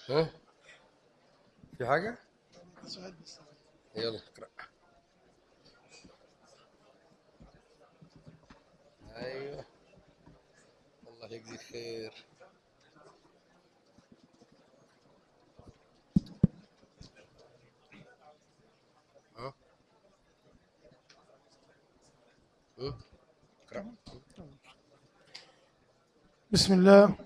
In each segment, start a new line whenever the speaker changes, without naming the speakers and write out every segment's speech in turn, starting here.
ها؟ في حاجة؟ يلا اقرأ. أيوه، الله يجزيك خير. ها؟ ها؟ اقرأ.
بسم الله.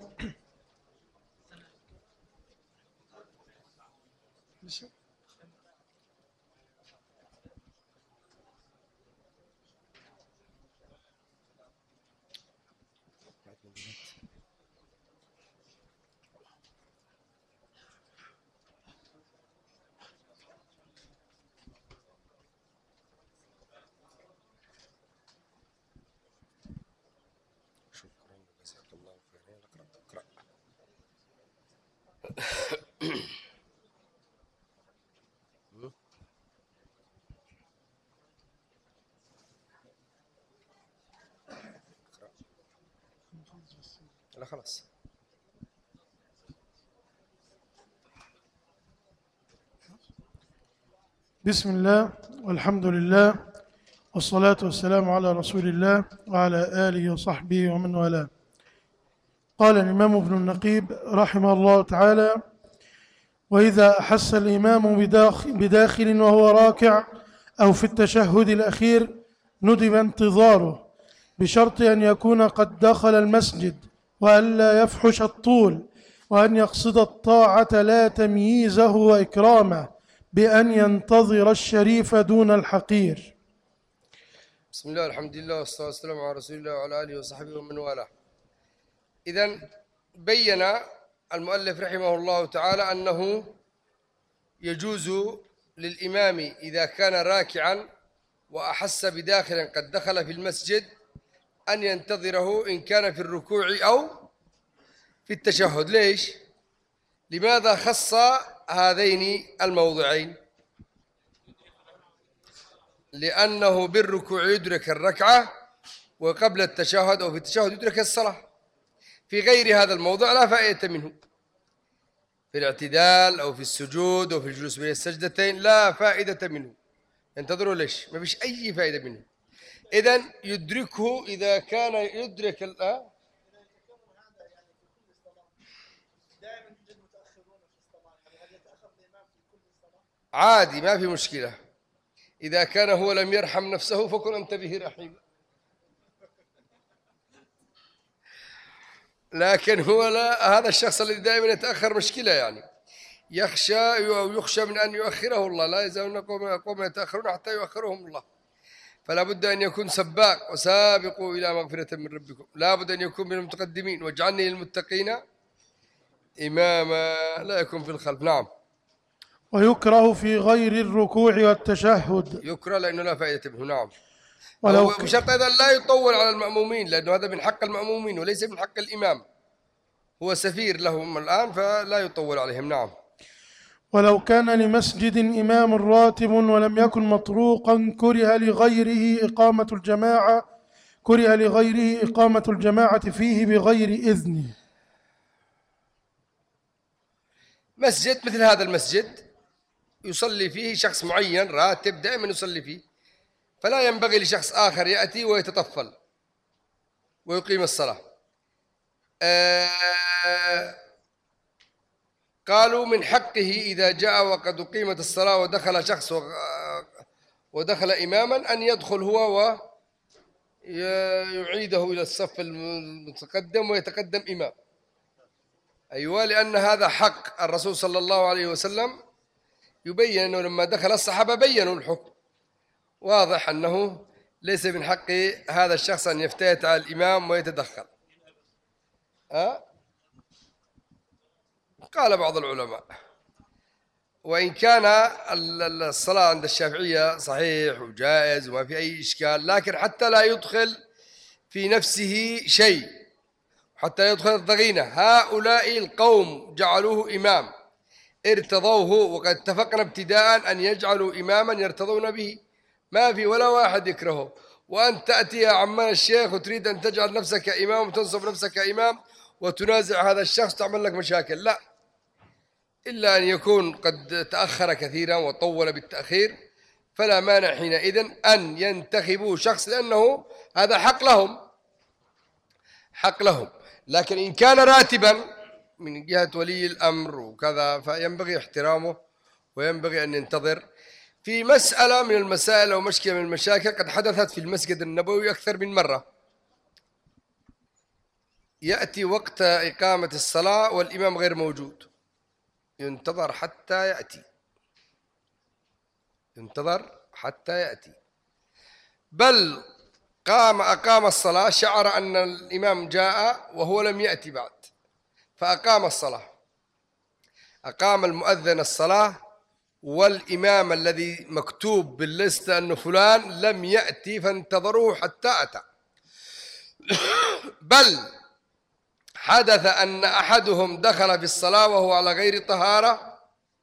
شكرا، جزاك الله خير. يلا اقرأ اقرأ. ها؟ اقرأ. لا خلاص.
بسم الله والحمد لله والصلاة والسلام على رسول الله وعلى آله وصحبه ومن والاه. قال الإمام ابن النقيب رحمه الله تعالى: وإذا أحس الإمام بداخل وهو راكع أو في التشهد الأخير ندب انتظاره، بشرط أن يكون قد دخل المسجد، وأن لا يفحش الطول، وأن يقصد الطاعة لا تمييزه وإكرامه، بأن ينتظر الشريف دون الحقير.
بسم الله والحمد لله والصلاة والسلام على رسول الله وعلى آله وصحبه ومن والاه. إذن بين المؤلف رحمه الله تعالى أنه يجوز للإمام إذا كان راكعا وأحس بداخل قد دخل في المسجد أن ينتظره إن كان في الركوع أو في التشهد. ليش؟ لماذا خص هذين الموضعين؟ لأنه بالركوع يدرك الركعة، وقبل التشهد أو في التشهد يدرك الصلاة. في غير هذا الموضع لا فائدة منه، في الاعتدال أو في السجود أو في الجلوس بين السجدتين لا فائدة منه. ينتظروا ليش؟ ما فيش أي فائدة منه. إذن يدركه إذا كان يدرك عادي، ما في مشكلة. إذا كان هو لم يرحم نفسه فكن أنت به رحيم. لكن هو لا، هذا الشخص الذي دائما يتأخر مشكلة يعني. يخشى من أن يؤخره الله. لا يزالون قوم يتأخرون حتى يؤخرهم الله. فلا بد أن يكون سباق. وسابقوا إلى مغفرة من ربكم. لا بد أن يكون من المتقدمين. واجعلني للمتقين إماما، لا يكون في الخلف. نعم.
ويكره في غير الركوع والتشهد.
يكره لأنه لا فائدة منه. نعم.
ولو
بشرط أيضا لا يطول على المأمومين، لأنه هذا من حق المأمومين وليس من حق الإمام. هو سفير لهم الآن فلا يطول عليهم. نعم.
ولو كان لمسجد إمام راتب ولم يكن مطروقا كره لغيره إقامة الجماعة فيه بغير إذنه.
مسجد مثل هذا المسجد يصلي فيه شخص معين راتب دائما يصلي فيه، فلا ينبغي لشخص آخر يأتي ويتطفل ويقيم الصلاة. قالوا من حقه إذا جاء وقد أقيمت الصلاة ودخل شخص ودخل إماما أن يدخل هو ويعيده إلى الصف المتقدم ويتقدم إمام. أيوة، لأن هذا حق. الرسول صلى الله عليه وسلم يبين أنه لما دخل الصحابة بينوا الحكم. واضح أنه ليس من حق هذا الشخص أن يفتات على الإمام ويتدخل. قال بعض العلماء. وإن كان الصلاة عند الشافعية صحيح وجائز وما في أي إشكال، لكن حتى لا يدخل في نفسه شيء، حتى يدخل الضغينة. هؤلاء القوم جعلوه إمام، ارتضوه، وقد اتفقنا ابتداء أن يجعلوا إماما يرتضون به. ما في ولا واحد يكرهه. وأن تأتي يا عمان الشيخ وتريد أن تجعل نفسك إمام وتنصب نفسك إمام وتنازع هذا الشخص تعمل لك مشاكل. لا، إلا أن يكون قد تأخر كثيرا وطول بالتأخير، فلا مانع حينئذ أن ينتخبوا شخص، لأنه هذا حق لهم. لكن إن كان راتبا من جهة ولي الأمر وكذا فينبغي احترامه وينبغي أن ينتظر. في مسألة من المسائل أو مشكلة من المشاكل قد حدثت في المسجد النبوي أكثر من مرة، يأتي وقت إقامة الصلاة والإمام غير موجود، ينتظر حتى يأتي، بل أقام الصلاة، شعر أن الإمام جاء وهو لم يأتي بعد، فأقام الصلاة، أقام المؤذن الصلاة، والإمام الذي مكتوب باللستة أنه فلان لم يأتي، فانتظروه حتى أتى. بل حدث أن أحدهم دخل في الصلاة وهو على غير طهارة،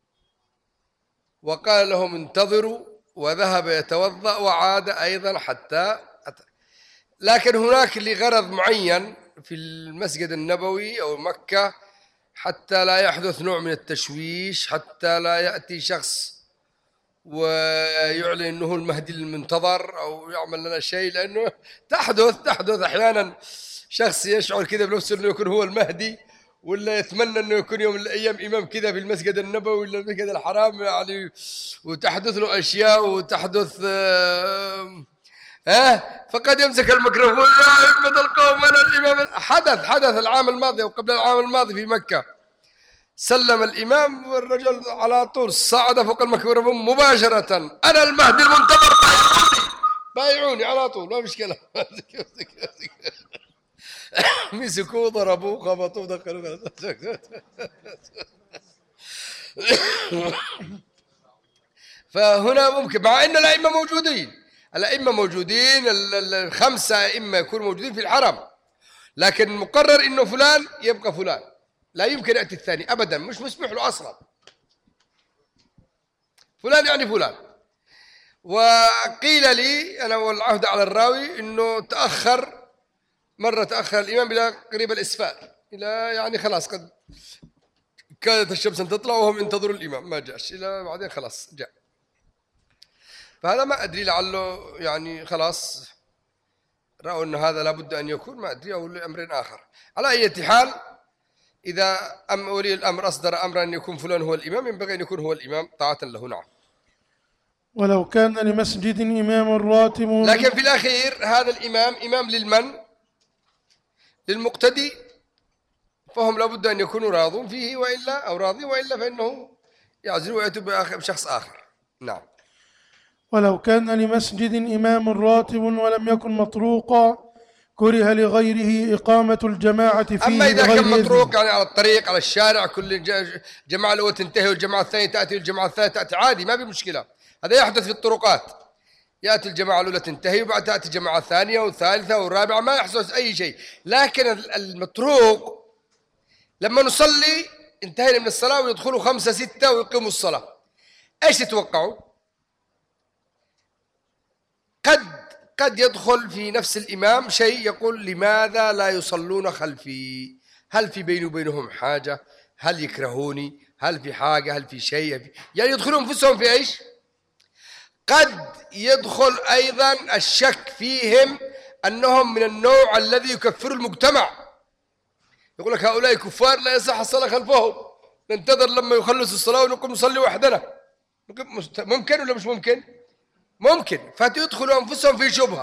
وقال لهم انتظروا، وذهب يتوضأ وعاد أيضا حتى أتى. لكن هناك لغرض معين في المسجد النبوي أو مكة، حتى لا يحدث نوع من التشويش، حتى لا يأتي شخص ويعلن أنه المهدي المنتظر أو يعمل لنا شيء، لأنه تحدث أحيانا شخص يشعر كذا بنفسه أنه يكون هو المهدي، ولا يتمنى أنه يكون يوم من الأيام إمام كذا في المسجد النبوي ولا المسجد الحرام يعني، وتحدث له أشياء وتحدث فقد يمسك الميكروفون، يا أئمة القوم أنا الإمام. حدث العام الماضي أو قبل العام الماضي في مكة، سلم الإمام والرجل على طول صعد فوق الميكروفون مباشرة، أنا المهدي المنتظر، بايعوني على طول، ما مشكلة. مسكوه ضربوه خبطوه دخلوه. فهنا ممكن، مع أن الأئمة موجودين، الخمسة أئمة يكونوا موجودين في الحرم، لكن مقرر إنه فلان يبقى فلان، لا يمكن يأتي الثاني أبدا، مش مسموح له أصلا، فلان يعني فلان. وقيل لي أنا والعهد على الراوي إنه تأخر الإمام إلى قريب الإسفار، إلى يعني خلاص قد كادت الشمس أن تطلع وهم ينتظروا الإمام، ما جاءش، إلى بعدين خلاص جاء. فهذا ما أدري، لعله يعني خلاص رأوا أن هذا لابد أن يكون، ما أدري، أو لأمر آخر. على أي حال، إذا ولي الأمر أصدر أمرا أن يكون فلان هو الإمام، ينبغي أن يكون هو الإمام طاعة له. نعم.
ولو كان لمسجد إمام راتب،
لكن في الأخير هذا الإمام إمام للمقتدي، فهم لابد أن يكونوا راضون فيه، وإلا فإنه يعزل ويأتي بشخص آخر. نعم.
ولو كان لمسجد إمام راتب ولم يكن مطروقا كره لغيره إقامة الجماعة فيه.
أما إذا كان مطروق يعني على الطريق، على الشارع، كل جماعة الأولى تنتهي والجماعة الثانية تأتي والجماعة الثالثة تأتي، عادي، ما في مشكلة. هذا يحدث في الطرقات، يأتي الجماعة الأولى تنتهي وبعد تأتي الجماعة الثانية والثالثة والرابعة، ما يحصل أي شيء. لكن المطروق لما نصلي انتهينا من الصلاة ويدخلوا 5 6 ويقيموا الصلاة، ايش تتوقعوا؟ قد يدخل في نفس الإمام شيء يقول لماذا لا يصلون خلفي؟ هل في بيني وبينهم حاجة؟ هل يكرهوني؟ هل في حاجة؟ هل في شيء؟ يعني يدخلون أنفسهم في ايش؟ قد يدخل أيضا الشك فيهم أنهم من النوع الذي يكفر المجتمع، يقول لك هؤلاء كفار لا يصح الصلاة خلفهم، ننتظر لما يخلص الصلاة ونقوم نصلي وحدنا. ممكن ولا مش ممكن؟ ممكن. فيدخلوا أنفسهم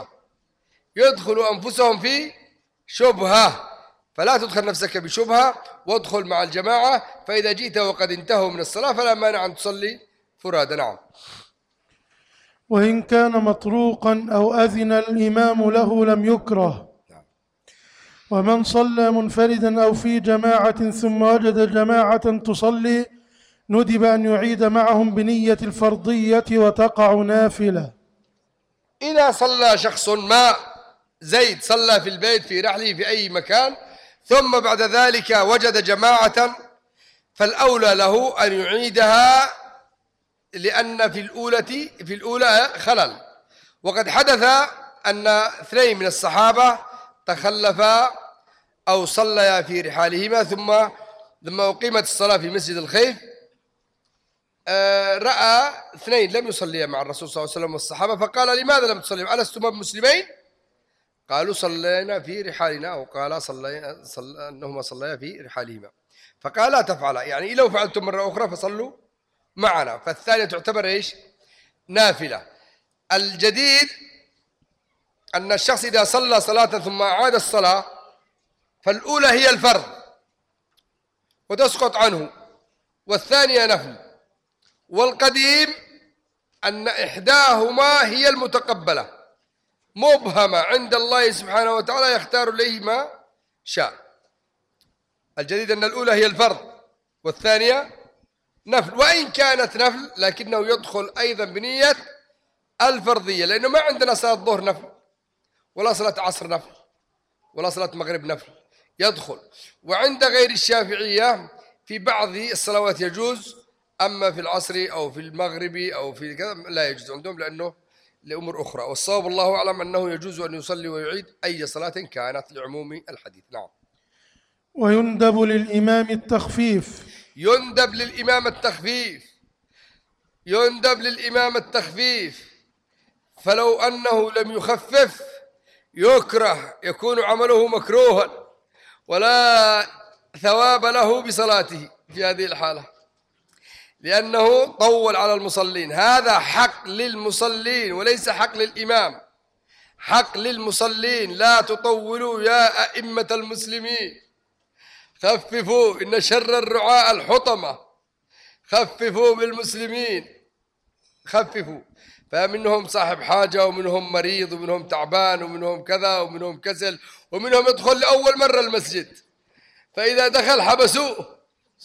في شبهة، فلا تدخل نفسك بشبهة، وادخل مع الجماعة، فإذا جئت وقد انتهوا من الصلاة فلا مانع أن تصلي فرادى. نعم.
وإن كان مطروقا أو أذن الإمام له لم يكره. ومن صلى منفردا أو في جماعة ثم وجد جماعة تصلي ندب أن يعيد معهم بنية الفرضية وتقع نافلة.
إذا صلى شخص ما، زيد صلى في البيت في رحله في أي مكان، ثم بعد ذلك وجد جماعة، فالأولى له أن يعيدها، لأن في الأولى خلل. وقد حدث أن 2 من الصحابة تخلفا أو صليا في رحالهما، ثم لما أقيمت الصلاة في مسجد الخيف رأى اثنين لم يصليا مع الرسول صلى الله عليه وسلم والصحابة، فقال لماذا لم تصليا؟ ألستما مسلمين؟ قالوا صلينا في رحالنا، وقال أنهما صليا في رحالهما. فقال لا تفعلا، يعني لو فعلتم مرة أخرى فصلوا معنا. فالثانية تعتبر إيش؟ نافلة. الجديد أن الشخص إذا صلى صلاة ثم أعاد الصلاة فالأولى هي الفرض وتسقط عنه، والثانية نفل. والقديم أن إحداهما هي المتقبلة مبهمة عند الله سبحانه وتعالى يختار إليه ما شاء. الجديد أن الأولى هي الفرض والثانية نفل، وإن كانت نفل لكنه يدخل أيضا بنية الفرضية، لأنه ما عندنا صلاة ظهر نفل ولا صلاة عصر نفل ولا صلاة مغرب نفل، يدخل. وعند غير الشافعية في بعض الصلوات يجوز، أما في العصر أو في المغرب أو في كذا لا يجوز عندهم، لأنه لأمور أخرى. والصواب الله أعلم أنه يجوز أن يصلي ويعيد أي صلاة كانت لعموم الحديث. نعم.
ويندب للإمام التخفيف.
يندب للإمام التخفيف، يندب للإمام التخفيف، فلو أنه لم يخفف يكره، يكون عمله مكروها ولا ثواب له بصلاته في هذه الحالة، لأنه طول على المصلين. هذا حق للمصلين وليس حق للإمام، حق للمصلين. لا تطولوا يا أئمة المسلمين، خففوا، إن شر الرعاء الحطمة، خففوا بالمسلمين، خففوا. فمنهم صاحب حاجة ومنهم مريض ومنهم تعبان ومنهم كذا ومنهم كسل ومنهم يدخل لأول مرة المسجد، فإذا دخل حبسوه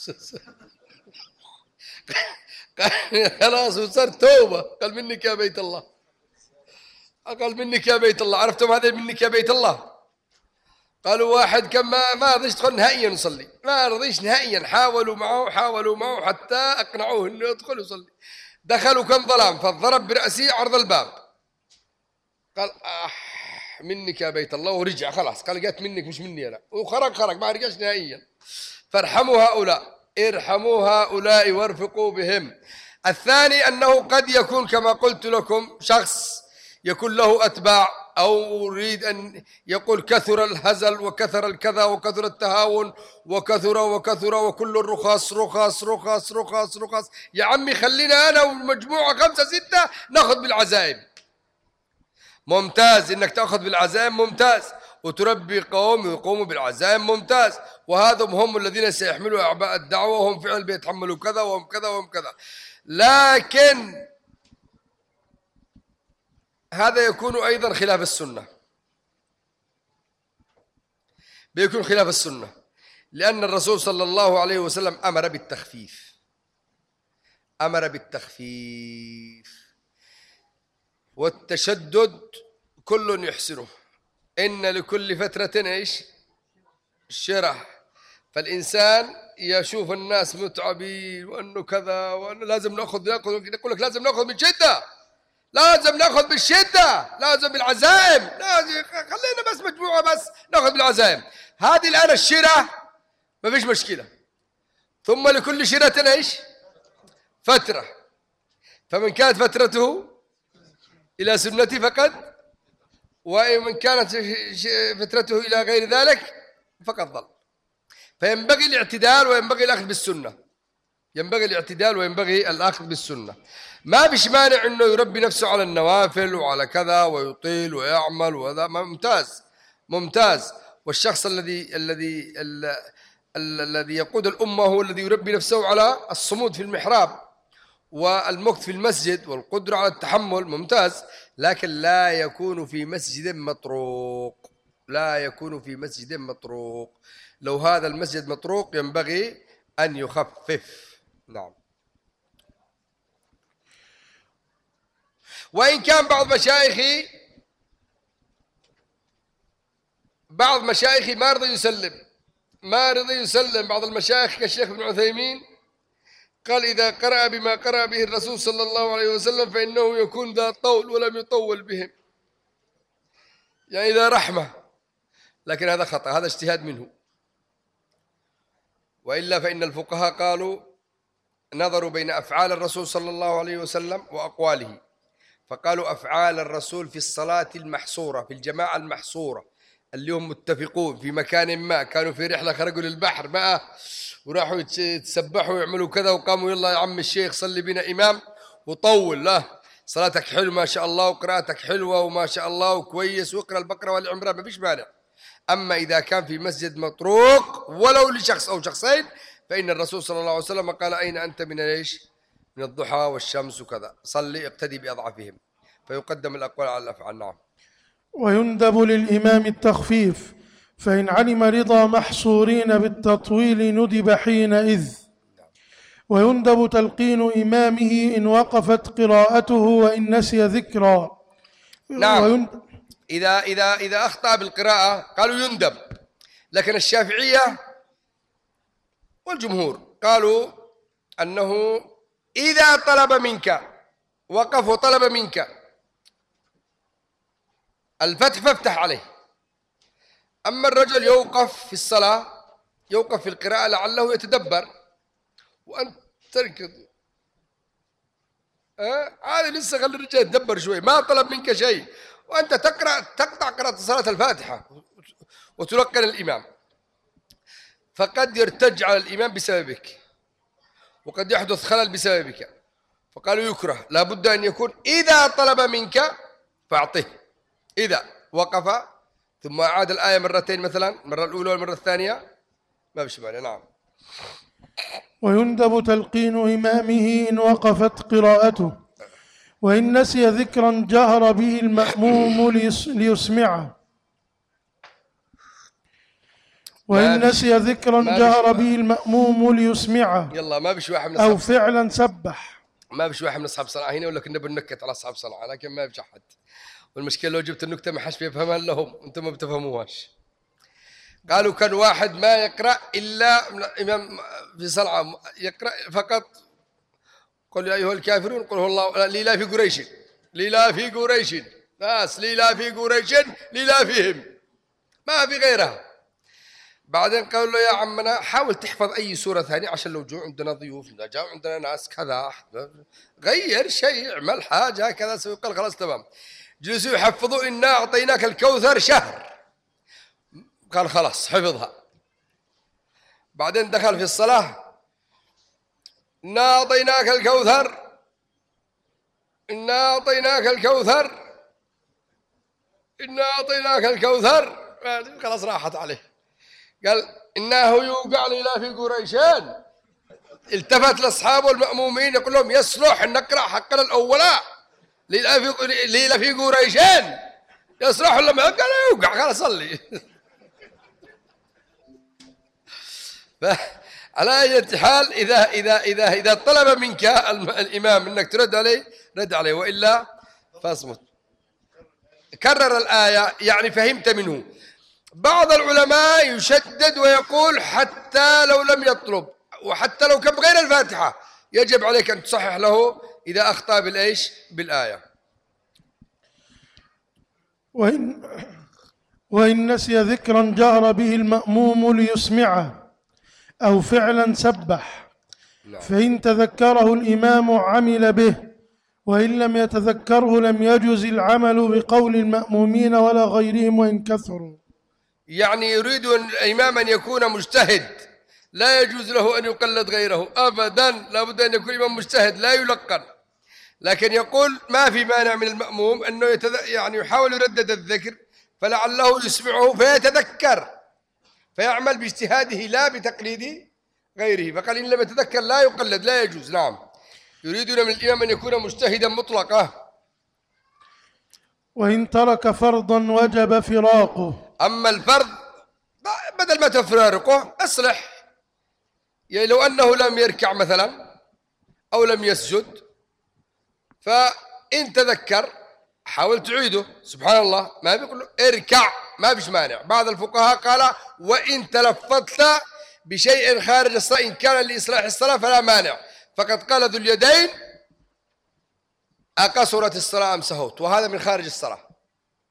خلاص وصار توبة. قال منك يا بيت الله، قال منك يا بيت الله. عرفتم هذا منك يا بيت الله؟ قالوا واحد كان ما رضيش يدخل نهائيا يصلي، ما رضيش نهائيا، حاولوا معه حتى أقنعوه إنه يدخل يصلي. دخلوا كان ظلام فضرب برأسه عرض الباب، قال منك يا بيت الله، ورجع خلاص، قال جات منك مش مني أنا، وخرج ما رجعش نهائيا. فارحموا هؤلاء، ارحموا هؤلاء وارفقوا بهم. الثاني أنه قد يكون كما قلت لكم شخص يكون له أتباع، أو يريد أن يقول كثر الهزل وكثر الكذا وكثر التهاون وكثر وكل الرخص رخص رخص رخص رخص. يا عمي خلينا أنا ومجموعة 5 6 نأخذ بالعزائم. ممتاز إنك تأخذ بالعزائم، ممتاز، وتربي قوم يقوموا بالعزائم، ممتاز، وهذا هم الذين سيحملوا أعباء الدعوة وهم فعلا بيتحملوا كذا وهم كذا وهم كذا. لكن هذا يكون أيضا خلاف السنة، بيكون خلاف السنة، لأن الرسول صلى الله عليه وسلم أمر بالتخفيف، أمر بالتخفيف. والتشدد كل يحسنه، إن لكل فترة إيش شرح. فالإنسان يشوف الناس متعبين وأنه كذا وأنه لازم نأخذ، يقول لك لازم نأخذ من شدة، لازم نأخذ بالشدة، لازم بالعزائم، لازم خلينا بس مجموعة بس نأخذ بالعزائم. هذه الآن الشرة ما فيش مشكلة، ثم لكل شرة إيش فترة، فمن كانت فترته إلى سنتي فقد، ومن كانت فترته إلى غير ذلك فقد ضل. فينبغي الاعتدال وينبغي الأخذ بالسنة، ينبغي الاعتدال وينبغي الأخذ بالسنة. ما فيش مانع أنه يربي نفسه على النوافل وعلى كذا ويطيل ويعمل، وهذا ممتاز ممتاز. والشخص الذي يقود الأمة هو الذي يربي نفسه على الصمود في المحراب والمكث في المسجد والقدرة على التحمل، ممتاز، لكن لا يكون في مسجد مطروق، لا يكون في مسجد مطروق. لو هذا المسجد مطروق ينبغي أن يخفف. نعم. وإن كان بعض مشايخي ما رضي يسلم، بعض المشايخ كالشيخ ابن عثيمين قال إذا قرأ بما قرأ به الرسول صلى الله عليه وسلم فإنه يكون ذا طول ولم يطول بهم، يعني إذا رحمة، لكن هذا خطأ، هذا اجتهاد منه. وإلا فإن الفقهاء قالوا نظروا بين أفعال الرسول صلى الله عليه وسلم وأقواله، فقالوا أفعال الرسول في الصلاة المحصورة في الجماعة المحصورة اللي هم متفقون في مكان ما، كانوا في رحلة خرجوا للبحر بقى وراحوا يتسبحوا ويعملوا كذا وقاموا يلا يا عم الشيخ صلي بنا إمام وطول، لا صلاتك حلوة ما شاء الله وقراءتك حلوة وما شاء الله وكويس واقرأ البقرة والعمران ما فيش مانع. أما إذا كان في مسجد مطروق ولو لشخص أو شخصين فإن الرسول صلى الله عليه وسلم قال أين أنت من ليش؟ من الضحى والشمس وكذا، صلي اقتدي بأضعفهم، فيقدم الأقوال على الأفعال. نعم.
ويندب للإمام التخفيف، فإن علم رضا محصورين بالتطويل ندب حينئذ. ويندب تلقين إمامه إن وقفت قراءته وإن نسي ذكرا.
نعم. إذا أخطأ بالقراءة قالوا يندب، لكن الشافعية والجمهور قالوا أنه إذا طلب منك وقف وطلب منك الفتح فافتح عليه. أما الرجل يوقف في الصلاة يوقف في القراءة لعله يتدبر وأنت تركض هذا لسه خلي الرجال يتدبر شوي، ما طلب منك شيء وأنت تقطع قراءة صلاة الفاتحة وتلقن الإمام، فقد يرتج على الإمام بسببك وقد يحدث خلل بسببك، فقالوا يكره لابد أن يكون إذا طلب منك فأعطه، إذا وقف ثم أعاد الآية مرتين مثلا، المرة الأولى والمرة الثانية ما بش معنى. نعم.
ويندب تلقين إمامه إن وقفت قراءته، وإن نسي ذكرا جهر به المأموم ليسمعه، وإن نسي ذكرا جهر به المأموم ليسمعه
يلا ما بش واحد من
أو فعلا سبح.
ما بش واحد من أصحاب صنعاء هنا ولا كنا بننكت على أصحاب صنعاء، لكن ما بش أحد، والمشكلة لو جبت النكتة ما حش بيفهمها إلا هم، أنتم ما بتفهموهاش. قالوا كان واحد ما يقرأ إلا إمام في صنعاء يقرأ فقط قل يا أيها الكافرون قل هو الله ليلا في قريش ليلا في قريش ناس ليلا في قريش ليلا فيهم ما في غيرها. بعدين قالوا له يا عمنا حاول تحفظ أي سورة ثانية عشان لو جو عندنا ضيوف جاء عندنا ناس كذا، غير شيء اعمل حاجة كذا سوي. قال خلاص تمام. جلسوا يحفظوا إنا أعطيناك الكوثر شهر، قال خلاص حفظها. بعدين دخل في الصلاة إنا أعطيناك الكوثر إنا أعطيناك الكوثر إنا أعطيناك الكوثر، خلاص راحت عليه. قال إنه يوقع ليلا في قريشين. التفت لأصحابه المأمومين يقول لهم يصلح أن نقرأ حقنا الأولى ليلا في قريشين يصلح ولا ما؟ قال يوقع خلاص صلي. على أي حال إذا طلب منك الإمام أنك ترد عليه رد عليه، وإلا فاصمت. كرر الآية يعني فهمت منه. بعض العلماء يشدد ويقول حتى لو لم يطلب وحتى لو كان بغير الفاتحة يجب عليك أن تصحح له إذا أخطأ بالآية.
وإن نسي ذكرا جهر به المأموم ليسمعه أو فعلا سبح، فإن تذكره الإمام عمل به، وإن لم يتذكره لم يجز العمل بقول المأمومين ولا غيرهم وإن كثروا.
يعني يريد الإمام أن يكون مجتهد، لا يجوز له أن يقلد غيره أبدا، لا بد أن يكون إمام مجتهد لا يلقن. لكن يقول ما في مانع من المأموم أنه يعني يحاول يردد الذكر فلعله يسمعه فيتذكر فيعمل باجتهاده لا بتقليد غيره، فقال إن لم يتذكر لا يقلد لا يجوز. نعم. يريدون من الإمام أن يكون مجتهدا مطلقا.
وإن ترك فرضا وجب فراقه.
أما الفرض بدل ما تفارقه أصلح، يعني لو أنه لم يركع مثلا أو لم يسجد فإن تذكر حاول تعيده، سبحان الله ما بيقول له اركع ما فيش مانع. بعض الفقهاء قال وإن تلفظت بشيء خارج الصلاة إن كان لإصلاح الصلاة فلا مانع، فقد قال ذو اليدين أقصرت الصلاة أم سهوت، وهذا من خارج الصلاة.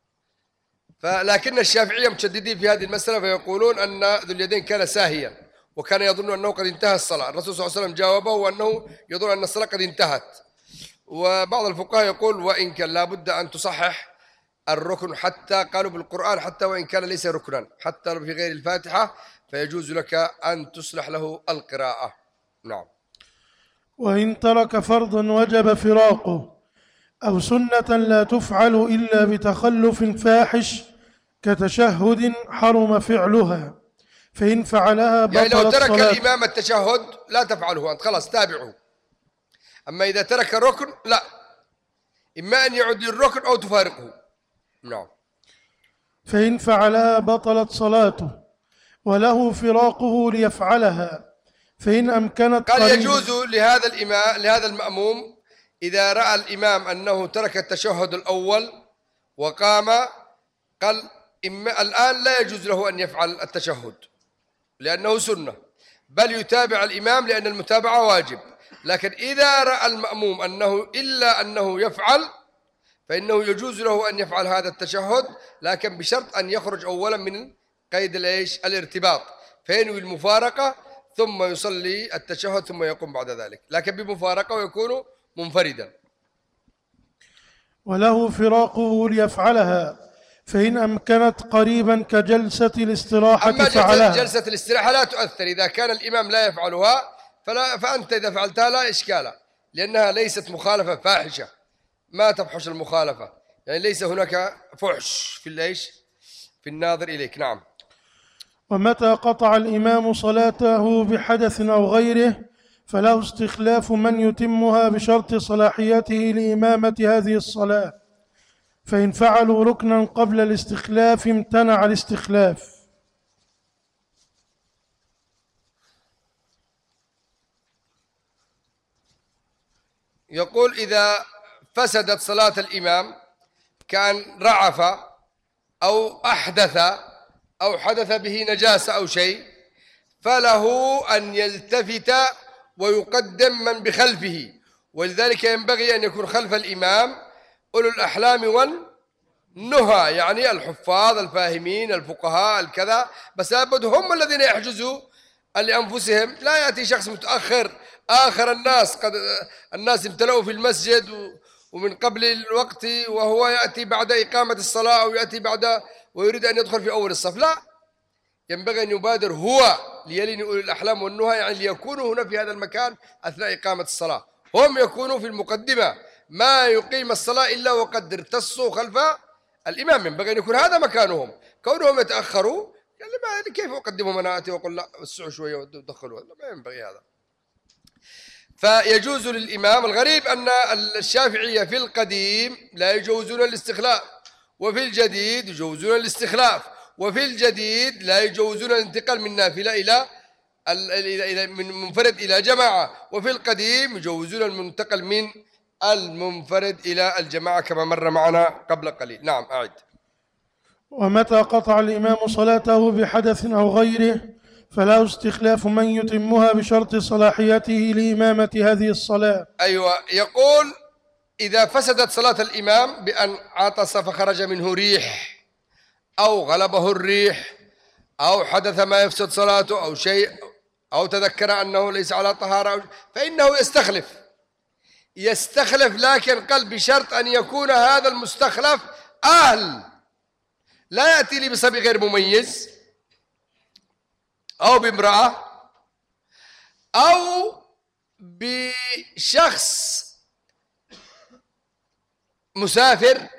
لكن الشافعية متشددين في هذه المسألة فيقولون أن ذو اليدين كان ساهيا وكان يظن أنه قد انتهى الصلاة. الرسول صلى الله عليه وسلم جاوبه وأنه يظن أن الصلاة قد انتهت. وبعض الفقهاء يقول وإن كان لابد أن تصحح الركن، حتى قالوا بالقرآن حتى وإن كان ليس ركنا، حتى في غير الفاتحة فيجوز لك أن تصلح له القراءة. نعم.
وإن ترك فرضا وجب فراقه أو سنة لا تفعل إلا بتخلف فاحش كتشهد حرم فعلها، فإن فعلها بطلت
يعني لو ترك
صلاته.
الإمام التشهد لا تفعله أنت، خلاص تابعه. أما إذا ترك الركن لا، إما أن يعود للركن أو تفارقه. نعم.
فإن فعلها بطلت صلاته وله فراقه ليفعلها، فإن أمكنت
قال يجوز لهذا الإمام لهذا المأموم إذا رأى الإمام أنه ترك التشهد الأول وقام، قال الآن لا يجوز له أن يفعل التشهد لأنه سنة، بل يتابع الإمام لأن المتابعة واجب. لكن إذا رأى المأموم إلا أنه يفعل، فإنه يجوز له أن يفعل هذا التشهد، لكن بشرط أن يخرج أولا من قيد الارتباط، فينوي المفارقة ثم يصلي التشهد ثم يقوم بعد ذلك، لكن بمفارقة ويكون منفردا.
وله فراقه ليفعلها، فإن أمكنت قريبا كجلسة الاستراحة فعلها.
أما جلسة الاستراحة لا تؤثر إذا كان الإمام لا يفعلها، فأنت إذا فعلتها لا إشكال، لأنها ليست مخالفة فاحشة، ما تفحش المخالفة، يعني ليس هناك فحش في الناظر إليك. نعم.
ومتى قطع الإمام صلاته بحدث أو غيره فله استخلاف من يتمها بشرط صلاحيته لإمامة هذه الصلاة، فإن فعلوا ركنا قبل الاستخلاف امتنع الاستخلاف.
يقول إذا فسدت صلاة الإمام كان رعف أو أحدث أو حدث به نجاسة أو شيء، فله أن يلتفت ويقدم من بخلفه، ولذلك ينبغي أن يكون خلف الإمام أولو الأحلام والنهى، يعني الحفاظ الفاهمين الفقهاء الكذا، بس لابد هم الذين يحجزوا لأنفسهم. لا يأتي شخص متأخر آخر الناس امتلأوا في المسجد ومن قبل الوقت، وهو يأتي بعد إقامة الصلاة أو يأتي بعد ويريد أن يدخل في أول الصف. لا، ينبغي أن يبادر هو ليلين أولي الأحلام والنهى، يعني ليكونوا هنا في هذا المكان أثناء إقامة الصلاة، هم يكونوا في المقدمة، ما يقيم الصلاة إلا وقد ارتصوا خلف الإمام، ينبغي أن يكون هذا مكانهم. كونهم يتأخروا يعني كيف أقدمهم أنا آتي وأقول لا وسعوا شوية ودخلوا، ما ينبغي هذا. فيجوز للإمام. الغريب أن الشافعية في القديم لا يجوزون الاستخلاف، وفي الجديد يجوزون الاستخلاف، وفي الجديد لا يجوزون الانتقال من نافلة إلى من منفرد إلى جماعة، وفي القديم يجوزون المنتقل من المنفرد إلى الجماعة كما مر معنا قبل قليل. نعم أعد.
ومتى قطع الإمام صلاته بحدث أو غيره فلا استخلاف من يتمها بشرط صلاحيته لإمامة هذه الصلاة.
أيوة، يقول إذا فسدت صلاة الإمام بأن عطس فخرج منه ريح أو غلبه الريح أو حدث ما يفسد صلاته أو شيء أو تذكر أنه ليس على طهارة فإنه يستخلف، لكن قال بشرط أن يكون هذا المستخلف أهل، لا يأتي لي بصبي غير مميز أو بامرأة أو بشخص مسافر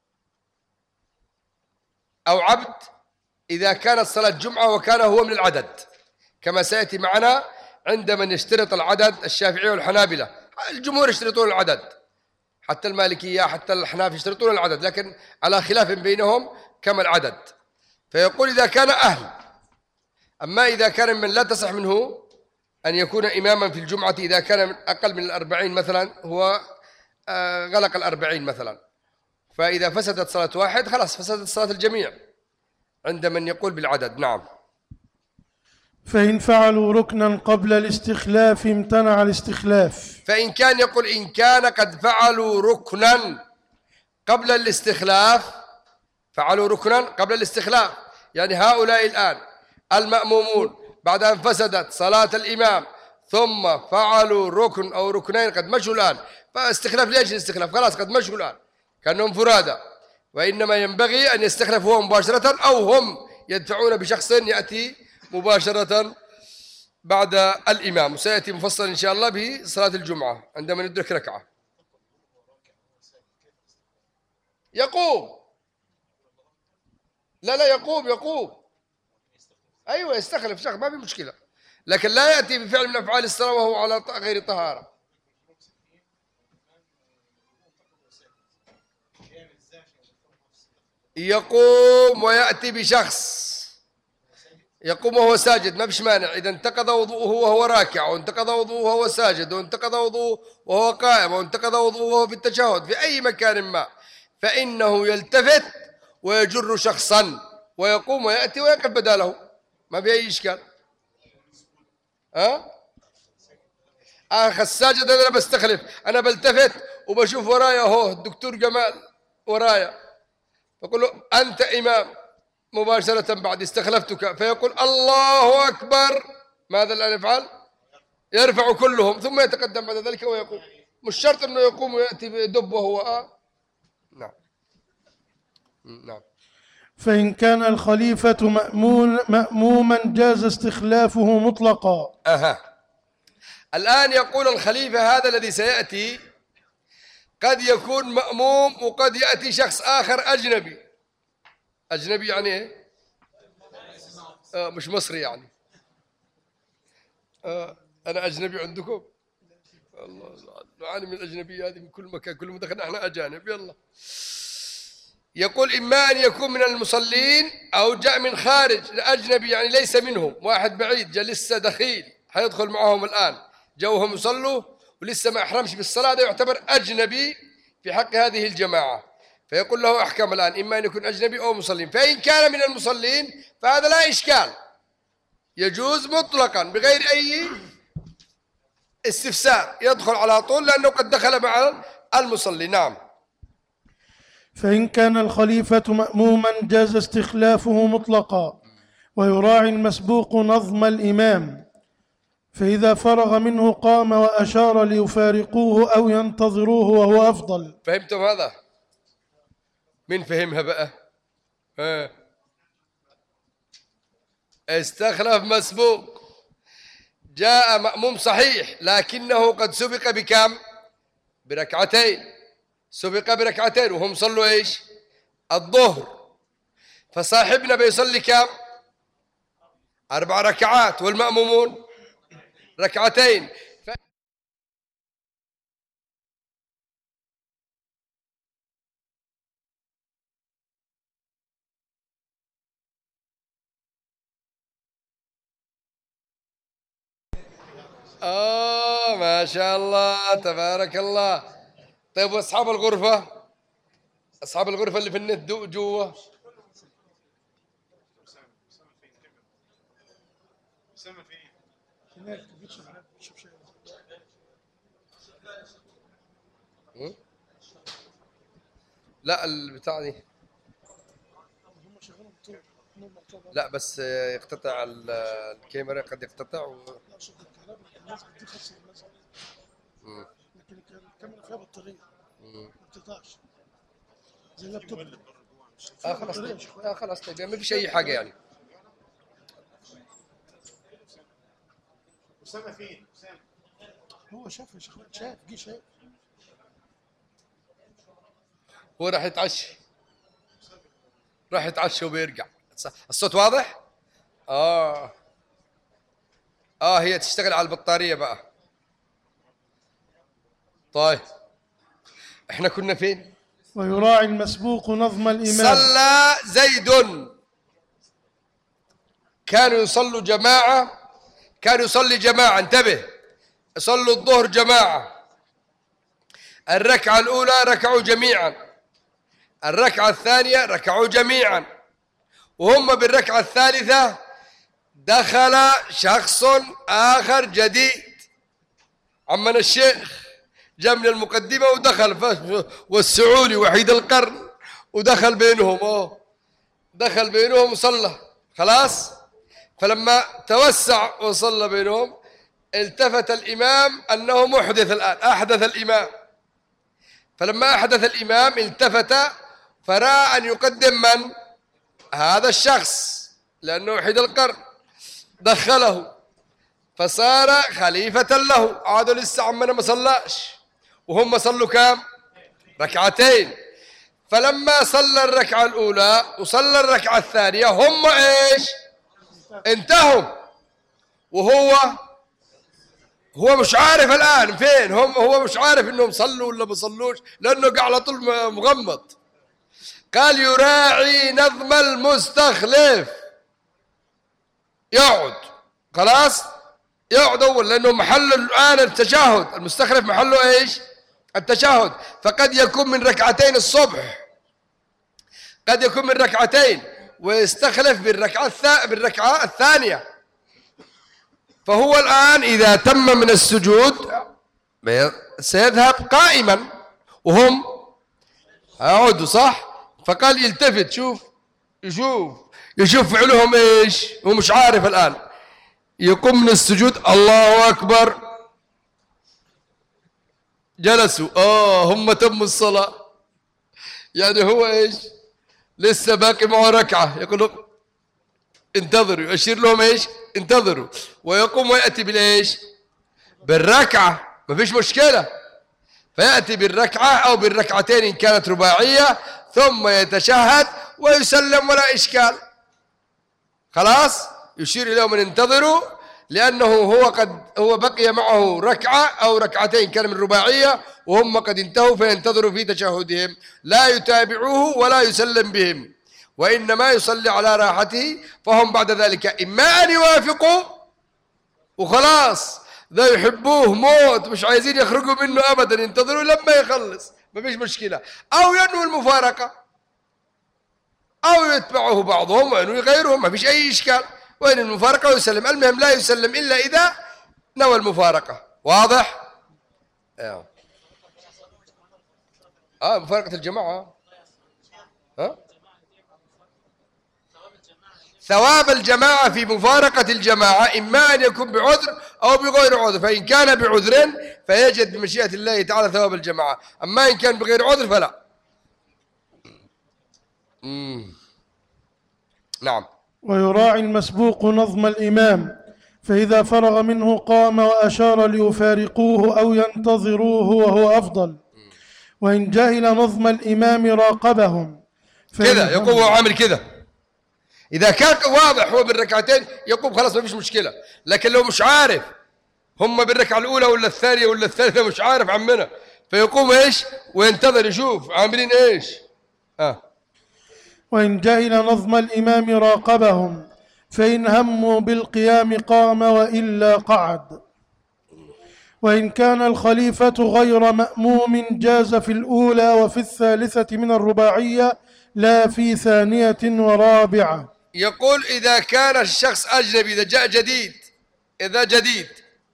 أو عبد، إذا كانت صلاة جمعة وكان هو من العدد، كما سيأتي معنا عند من يشترط العدد الشافعي والحنابلة. الجمهور يشترطون العدد، حتى المالكية حتى الحناف يشترطون العدد، لكن على خلاف بينهم كما العدد. فيقول إذا كان أهل. أما إذا كان من لا تصح منه أن يكون إماما في الجمعة، إذا كان أقل من 40 مثلا، هو غلق 40 مثلا، فإذا فسدت صلاة واحد خلاص فسدت صلاة الجميع عند من يقول بالعدد. نعم.
فإن فعلوا ركنا قبل الاستخلاف امتنع الاستخلاف.
فإن كان يقول إن كان قد فعلوا ركنا قبل الاستخلاف، فعلوا ركنا قبل الاستخلاف، يعني هؤلاء الآن المأمومون بعد أن فسدت صلاة الإمام ثم فعلوا ركن أو ركنين قد مشوا الآن، فاستخلاف ليش الاستخلاف؟ خلاص قد مشوا الآن كأنهم فرادى، وإنما ينبغي أن يستخلف هو مباشرة أو هم يدفعون بشخص يأتي مباشرة بعد الإمام. وسيأتي مفصل إن شاء الله بصلاة الجمعة عندما ندرك ركعة. يقوم، لا يقوم أيوة يستخلف شخص ما في مشكلة، لكن لا يأتي بفعل من أفعال الصلاة وهو على غير طهارة. يقوم ويأتي بشخص يقوم وهو ساجد ما فيش مانع، إذا انتقض وضوءه وهو راكع، وانتقض وضوءه وهو ساجد، وانتقض وضوءه وهو قائم، وانتقض وضوءه وهو في التشهد في أي مكان ما، فإنه يلتفت ويجر شخصا ويقوم ويأتي ويقف بداله، ما في أي إشكال. الساجد أنا بستخلف، أنا بلتفت وبشوف ورايا هو الدكتور جمال ورايا، فقل له أنت إمام مباشرة بعد استخلفتك، فيقول الله أكبر، ماذا الآن يفعل؟ يرفع كلهم ثم يتقدم بعد ذلك ويقوم، مش شرط أنه يقوم ويأتي بدب وهو نعم.
فإن كان الخليفة مأموما جاز استخلافه مطلقا.
الآن يقول الخليفة هذا الذي سيأتي قد يكون مأموم وقد يأتي شخص آخر أجنبي. أجنبي يعني إيه؟ مش مصري يعني. أنا أجنبي عندكم؟ الله نعاني من الأجنبية هذه من كل مكان، كل ما دخلنا إحنا أجانب. يلا يقول إما أن يكون من المصلين أو جاء من خارج أجنبي، يعني ليس منهم، واحد بعيد جاء لسه دخيل حيدخل معهم الآن، جوهم يصلوا ولسه ما أحرمش بالصلاة، هذا يعتبر أجنبي في حق هذه الجماعة، فيقول له أحكام الآن إما أن يكون أجنبي أو مصلين. فإن كان من المصلين فهذا لا إشكال، يجوز مطلقا بغير أي استفسار، يدخل على طول لأنه قد دخل مع المصلي. نعم.
فإن كان الخليفة مأموما جاز استخلافه مطلقا، ويراعي المسبوق نظم الإمام، فإذا فرغ منه قام وأشار ليفارقوه أو ينتظروه وهو أفضل.
فهمتم هذا؟ من فهمها بقى؟ استخلف مسبوق، جاء مأموم صحيح لكنه قد سبق بكم؟ بركعتين، سبق بركعتين وهم صلوا إيش؟ الظهر، فصاحبنا بيصلي كم؟ 4 ركعات والمأمومون ركعتين. ما شاء الله تبارك الله. طيب واصحاب الغرفة؟ اصحاب الغرفة اللي في النت جوا لا البتاع دي لا بس يقتطع الكاميرا، قد يقتطع
لكن الكاميرا فيها بطارية ما بتقطعش زي اللابتوب.
خلاص طيب ما فيش أي حاجة يعني.
أسامة فين؟ هو شاف يا شيخ، شاف
هو راح يتعشى وبيرجع. الصوت واضح؟ هي تشتغل على البطارية بقى. طيب احنا كنا فين؟
ويراعي المسبوق نظم الإمام.
صلى زيد، كانوا يصلي جماعة، انتبه، يصلوا الظهر جماعة، الركعة الأولى ركعوا جميعا، الركعة الثانية ركعوا جميعا، وهم بالركعة الثالثة دخل شخص آخر جديد، عمنا الشيخ جاء من المقدمة ودخل، والسعودي وحيد القرن ودخل بينهم، دخل بينهم وصلى خلاص. فلما توسع وصلى بينهم التفت الإمام أنه محدث الآن، أحدث الإمام. فلما أحدث الإمام التفت فرأى أن يقدم من؟ هذا الشخص، لأنه وحيد القرن، دخله فصار خليفة له. عادوا لسه عمنا ما صلاش، وهم صلوا كام؟ ركعتين. فلما صلى الركعة الأولى وصلى الركعة الثانية هم إيش؟ انتهوا، وهو مش عارف الآن فين هم، هو مش عارف إنهم صلوا ولا ما صلوش، لأنه قاعد على طول مغمض. قال يراعي نظم المستخلف، يقعد خلاص، يقعد أول، لأنه محله الآن التشهد، المستخلف محله إيش؟ التشهد. فقد يكون من ركعتين الصبح، قد يكون من ركعتين ويستخلف بالركعة الثانية. فهو الآن إذا تم من السجود سيذهب قائما وهم يقعدوا، صح؟ فقال يلتفت، يشوف فعلهم إيش، هو مش عارف الآن. يقوم من السجود، الله أكبر، جلسوا، هم تموا الصلاة. يعني هو إيش؟ لسه باقي معه ركعة، يقول لهم انتظروا، يشير لهم إيش؟ انتظروا، ويقوم ويأتي بالإيش؟ بالركعة، ما فيش مشكلة. فيأتي بالركعة أو بالركعتين إن كانت رباعية، ثم يتشهد ويسلم ولا إشكال. خلاص، يشير إليهم أن انتظروا، لأنه هو بقي معه ركعة أو ركعتين كان من رباعية، وهم قد انتهوا، فينتظروا في تشهدهم، لا يتابعوه ولا يسلم بهم، وإنما يصلي على راحته. فهم بعد ذلك إما أن يوافقوا وخلاص، ذا يحبوه موت، مش عايزين يخرجوا منه أبدا، ينتظروا لما يخلص، ما فيش مشكلة، أو ينوي المفارقة، أو يتبعه بعضهم وينوي غيرهم، ما فيش أي إشكال، وين المفارقة ويسلم. المهم لا يسلم إلا إذا نوى المفارقة. واضح؟ مفارقة الجماعة. ثواب الجماعة في مفارقة الجماعة إما أن يكون بعذر أو بغير عذر، فإن كان بعذر فيجد بمشيئة الله تعالى ثواب الجماعة، أما إن كان بغير عذر فلا. نعم.
ويراعي المسبوق نظم الإمام، فإذا فرغ منه قام وأشار ليفارقوه أو ينتظروه وهو أفضل. وإن جهل نظم الإمام راقبهم.
كذا يقوم هو عامل كذا، إذا كان واضح هو بالركعتين يقوم خلاص ما فيش مشكلة. لكن لو مش عارف هم بالركعة الأولى ولا الثانية ولا الثالثة، مش عارف عمنا، فيقوم إيش؟ وينتظر يشوف عاملين إيش.
وإن جهل نظم الإمام راقبهم، فإن هموا بالقيام قام وإلا قعد. وإن كان الخليفة غير مأموم جاز في الأولى وفي الثالثة من الرباعية، لا في ثانية ورابعة.
يقول إذا كان الشخص أجنبي، إذا جاء جديد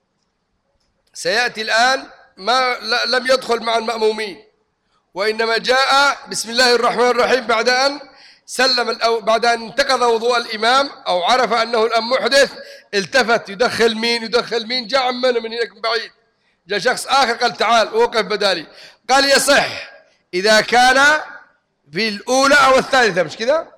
سيأتي الآن، لم يدخل مع المأمومين، وإنما جاء بسم الله الرحمن الرحيم بعد أن سلم بعد أن انتقض وضوء الإمام أو عرف أنه الآن محدث، التفت يدخل مين، جاء عمنا من هناك من بعيد، جاء شخص آخر قال تعال وقف بدالي، قال يصح إذا كان في الأولى أو الثالثة، مش كذا؟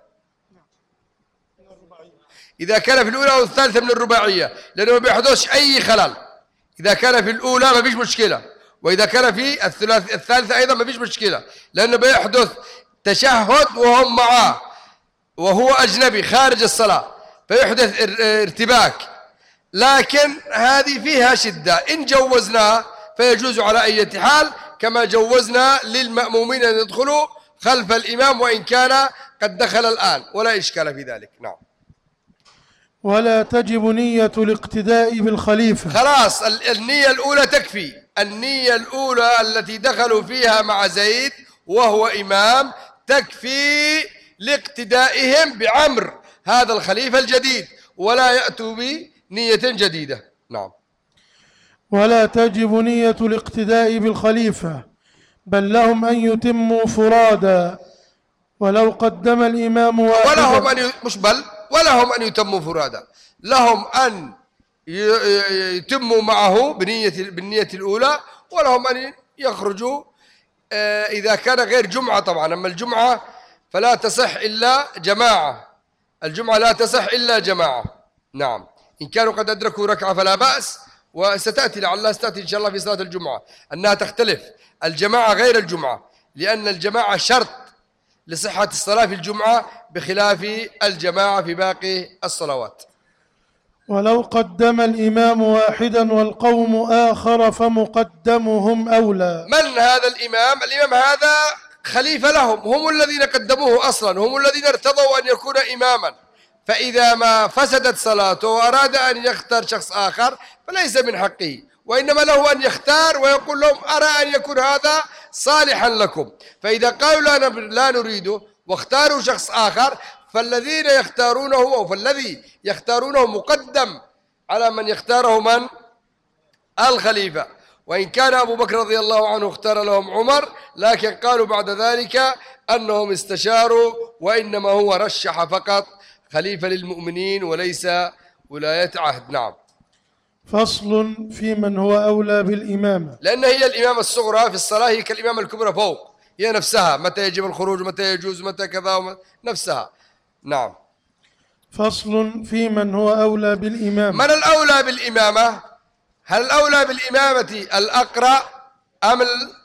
إذا كان في الأولى أو الثالثة من الرباعية، لأنه ما بيحدثش أي خلل. إذا كان في الأولى ما فيش مشكلة، وإذا كان في الثالثة أيضا ما فيش مشكلة، لأنه بيحدث تشهد وهم معاه وهو أجنبي خارج الصلاة، فيحدث ارتباك. لكن هذه فيها شدة، إن جوزناها فيجوز على أي حال، كما جوزنا للمأمومين أن يدخلوا خلف الإمام وإن كان قد دخل الآن، ولا إشكال في ذلك. نعم.
ولا تجب نية الاقتداء بالخليفة.
خلاص، النية الأولى تكفي، النية الأولى التي دخلوا فيها مع زيد وهو إمام تكفي لاقتدائهم بعمر هذا الخليفة الجديد، ولا يأتوا بنية جديدة. نعم.
ولا تجب نية الاقتداء بالخليفة، بل لهم أن يتموا فرادا، ولو قدم الإمام واحدا.
ولهم أن ولهم أن يتموا فرادى، لهم أن يتموا معه بالنية الأولى، ولهم أن يخرجوا إذا كان غير جمعة طبعا. أما الجمعة فلا تصح إلا جماعة، الجمعة لا تصح إلا جماعة. نعم، إن كانوا قد أدركوا ركعة فلا بأس، وستأتي لعلها ستأتي إن شاء الله في صلاة الجمعة أنها تختلف الجماعة غير الجمعة، لأن الجماعة شرط لصحة الصلاة في الجمعة بخلاف الجماعة في باقي الصلوات.
ولو قدم الإمام واحدا والقوم آخر فمقدمهم أولى.
من هذا الإمام؟ الإمام هذا خليفة لهم، هم الذين قدموه أصلا، هم الذين ارتضوا أن يكون إماما، فإذا ما فسدت صلاته وأراد أن يختار شخص آخر فليس من حقه، وإنما له أن يختار ويقول لهم أرى أن يكون هذا صالحا لكم. فإذا قالوا لا نريده واختاروا شخص آخر فالذين يختارونه أو فالذي يختارونه مقدم على من يختاره من؟ الخليفة. وإن كان أبو بكر رضي الله عنه اختار لهم عمر، لكن قالوا بعد ذلك أنهم استشاروا، وإنما هو رشح فقط خليفة للمؤمنين وليس ولاية عهد. نعم.
فصل في من هو أولى بالإمامة،
لأن هي الإمامة الصغرى في الصلاة هي كالإمامة الكبرى فوق، هي نفسها متى يجب الخروج متى يجوز متى كذا نفسها. نعم.
فصل في من هو أولى بالإمامة.
من الأولى بالإمامة؟ هل الأولى بالإمامة الأقرأ أم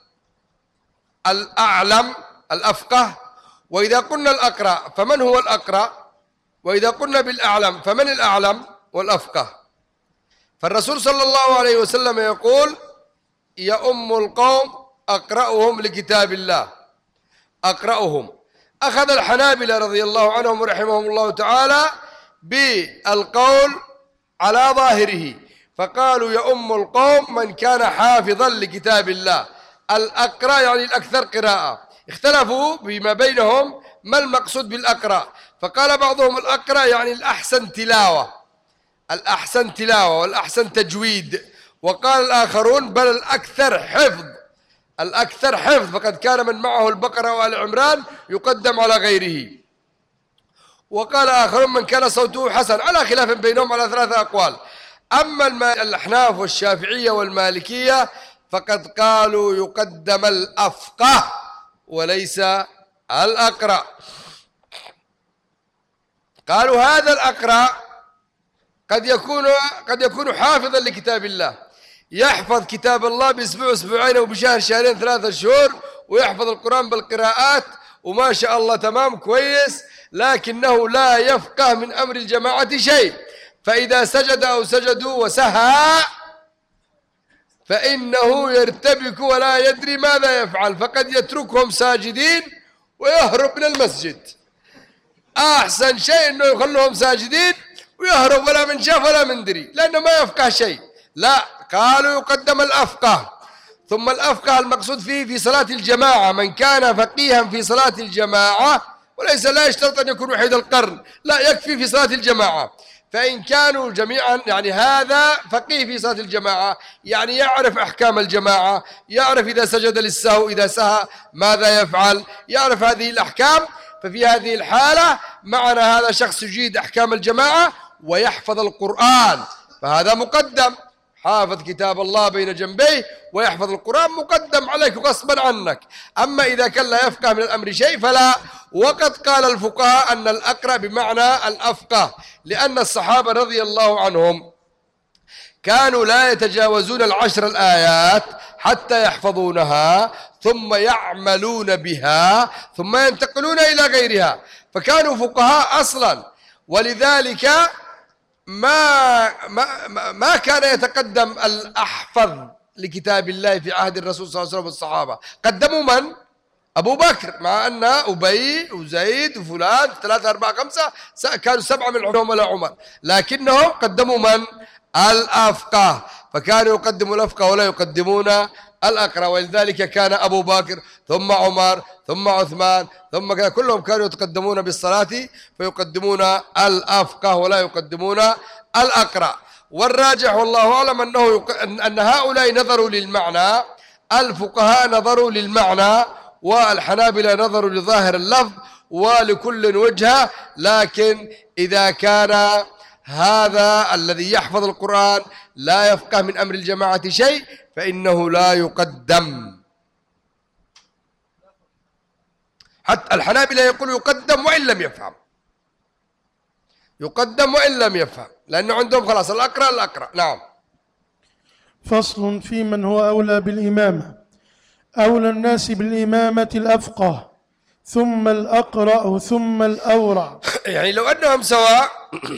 الأعلم الأفقه؟ وإذا قلنا الأقرأ فمن هو الأقرأ؟ وإذا قلنا بالأعلم فمن الأعلم والأفقه؟ فالرسول صلى الله عليه وسلم يقول: يؤم القوم أقرأهم لكتاب الله، أقرأهم. أخذ الحنابلة رضي الله عنهم ورحمهم الله تعالى بالقول على ظاهره، فقالوا يؤم القوم من كان حافظا لكتاب الله. الأقرأ يعني الأكثر قراءة، اختلفوا بما بينهم ما المقصود بالأقرأ، فقال بعضهم الأقرأ يعني الأحسن تلاوة، الأحسن تلاوة والأحسن تجويد، وقال الآخرون بل الأكثر حفظ، الأكثر حفظ، فقد كان من معه البقرة وآل عمران يقدم على غيره. وقال آخرون من كان صوته حسن، على خلاف بينهم على 3 أقوال. أما الأحناف والشافعية والمالكية فقد قالوا يقدم الأفقه وليس الأقرأ. قالوا هذا الأقرأ قد يكون حافظا لكتاب الله، يحفظ كتاب الله بأسبوع أسبوعين أو بشهر شهرين 3 شهور، ويحفظ القرآن بالقراءات وما شاء الله تمام كويس، لكنه لا يفقه من أمر الجماعة شيء، فإذا سجد أو سجدوا وسهى فإنه يرتبك ولا يدري ماذا يفعل، فقد يتركهم ساجدين ويهرب من المسجد. أحسن شيء أنه يخلهم ساجدين ويهرب، ولا من شاف ولا من دري، لأنه ما يفقه شيء. لا، قالوا يقدم الأفقه. ثم الأفقه المقصود فيه في صلاة الجماعة، من كان فقيها في صلاة الجماعة، وليس لا يشترط أن يكون وحيد القرن، لا يكفي في صلاة الجماعة. فإن كانوا جميعا يعني هذا فقيه في صلاة الجماعة، يعني يعرف أحكام الجماعة، يعرف إذا سجد للسهو إذا سهى ماذا يفعل، يعرف هذه الأحكام، ففي هذه الحالة معنا هذا شخص يجيد أحكام الجماعة ويحفظ القرآن، فهذا مقدم، حافظ كتاب الله بين جنبيه ويحفظ القرآن، مقدم عليك غصبا عنك. أما إذا كان لا يفقه من الأمر شيء فلا. وقد قال الفقهاء أن الأقرأ بمعنى الأفقه، لأن الصحابة رضي الله عنهم كانوا لا يتجاوزون 10 الآيات حتى يحفظونها ثم يعملون بها ثم ينتقلون إلى غيرها، فكانوا فقهاء أصلا. ولذلك ما كان يتقدم الأحفظ لكتاب الله في عهد الرسول صلى الله عليه وسلم والصحابة. قدموا من؟ أبو بكر، مع أن أبي وزيد وفلان 3 4 5 كانوا 7 من العلماء ولا عمر، لكنهم قدموا من؟ الأفقه، فكانوا يقدموا الأفقه ولا يقدمون الأقرأ. ولذلك كان أبو بكر ثم عمر ثم عثمان ثم كذا كلهم كانوا يتقدمون بالصلاة فيقدمون الأفقه ولا يقدمون الأقرأ. والراجح والله أعلم أن هؤلاء نظروا للمعنى، الفقهاء نظروا للمعنى، والحنابلة نظروا لظاهر اللفظ، ولكل وجهة، لكن إذا كان هذا الذي يحفظ القرآن لا يفقه من أمر الجماعة شيء فإنه لا يقدم. حتى الحنابلة يقول يقدم وإن لم يفهم، يقدم وإن لم يفهم، لأنه عندهم خلاص الأقرأ الأقرأ. نعم.
فصل في من هو أولى بالإمامة. أولى الناس بالإمامة الأفقه، ثم الأقرأ، ثم الأورع.
يعني لو أنهم سواء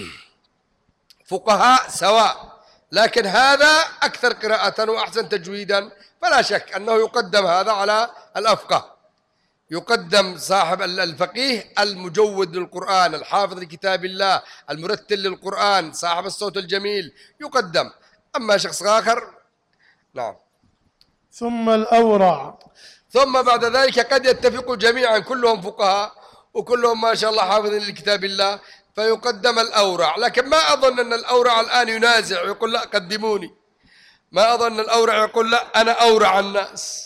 فقهاء سواء، لكن هذا أكثر قراءة وأحسن تجويدا، فلا شك أنه يقدم هذا على الأفقه. يقدم صاحب الفقيه المجود للقرآن، الحافظ لكتاب الله، المرتل للقرآن، صاحب الصوت الجميل يقدم. أما شخص آخر نعم.
ثم الأورع.
ثم بعد ذلك قد يتفقوا جميعا كلهم فقهاء وكلهم ما شاء الله حافظين لكتاب الله فيقدم الأورع، لكن ما أظن أن الأورع الآن ينازع ويقول لا قدموني، ما أظن الأورع يقول لا أنا أورع الناس،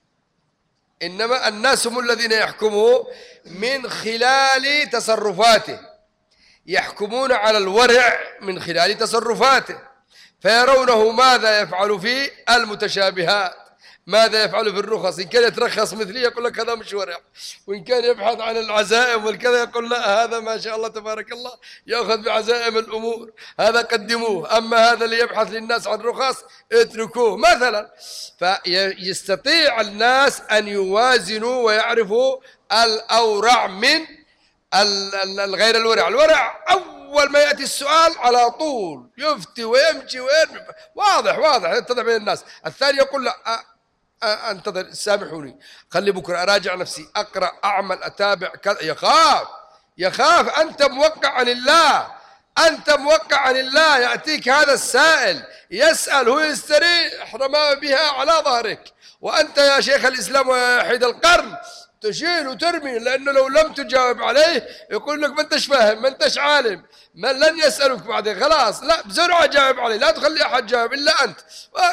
إنما الناس هم الذين يحكموا من خلال تصرفاته، يحكمون على الورع من خلال تصرفاته، فيرونه ماذا يفعل في المتشابهات، ماذا يفعل في الرخص. إن كان يترخص مثلي يقول لك هذا مش ورع، وإن كان يبحث عن العزائم والكذا يقول لا هذا ما شاء الله تبارك الله يأخذ بعزائم الأمور، هذا قدموه، أما هذا اللي يبحث للناس عن رخص اتركوه مثلا. فيستطيع الناس أن يوازنوا ويعرفوا الأورع من الغير الورع. الورع أول ما يأتي السؤال على طول يفتي ويمشي ويرمي، واضح يتضح بين الناس. الثاني يقول لا أنتظر سامحوني خلي بكرة أراجع نفسي أقرأ أعمل أتابع كذا. يخاف أنت موقع عن الله، أنت موقع عن الله. يأتيك هذا السائل يسأل هو يستريح رمى بها على ظهرك، وأنت يا شيخ الإسلام وحيد القرن تشيل وترمي، لأنه لو لم تجاوب عليه يقول لك ما انتش فاهم ما انتش عالم، ما لن يسألك بعدين، خلاص لا بسرعة جاوب عليه، لا تخلي أحد جاوب إلا أنت.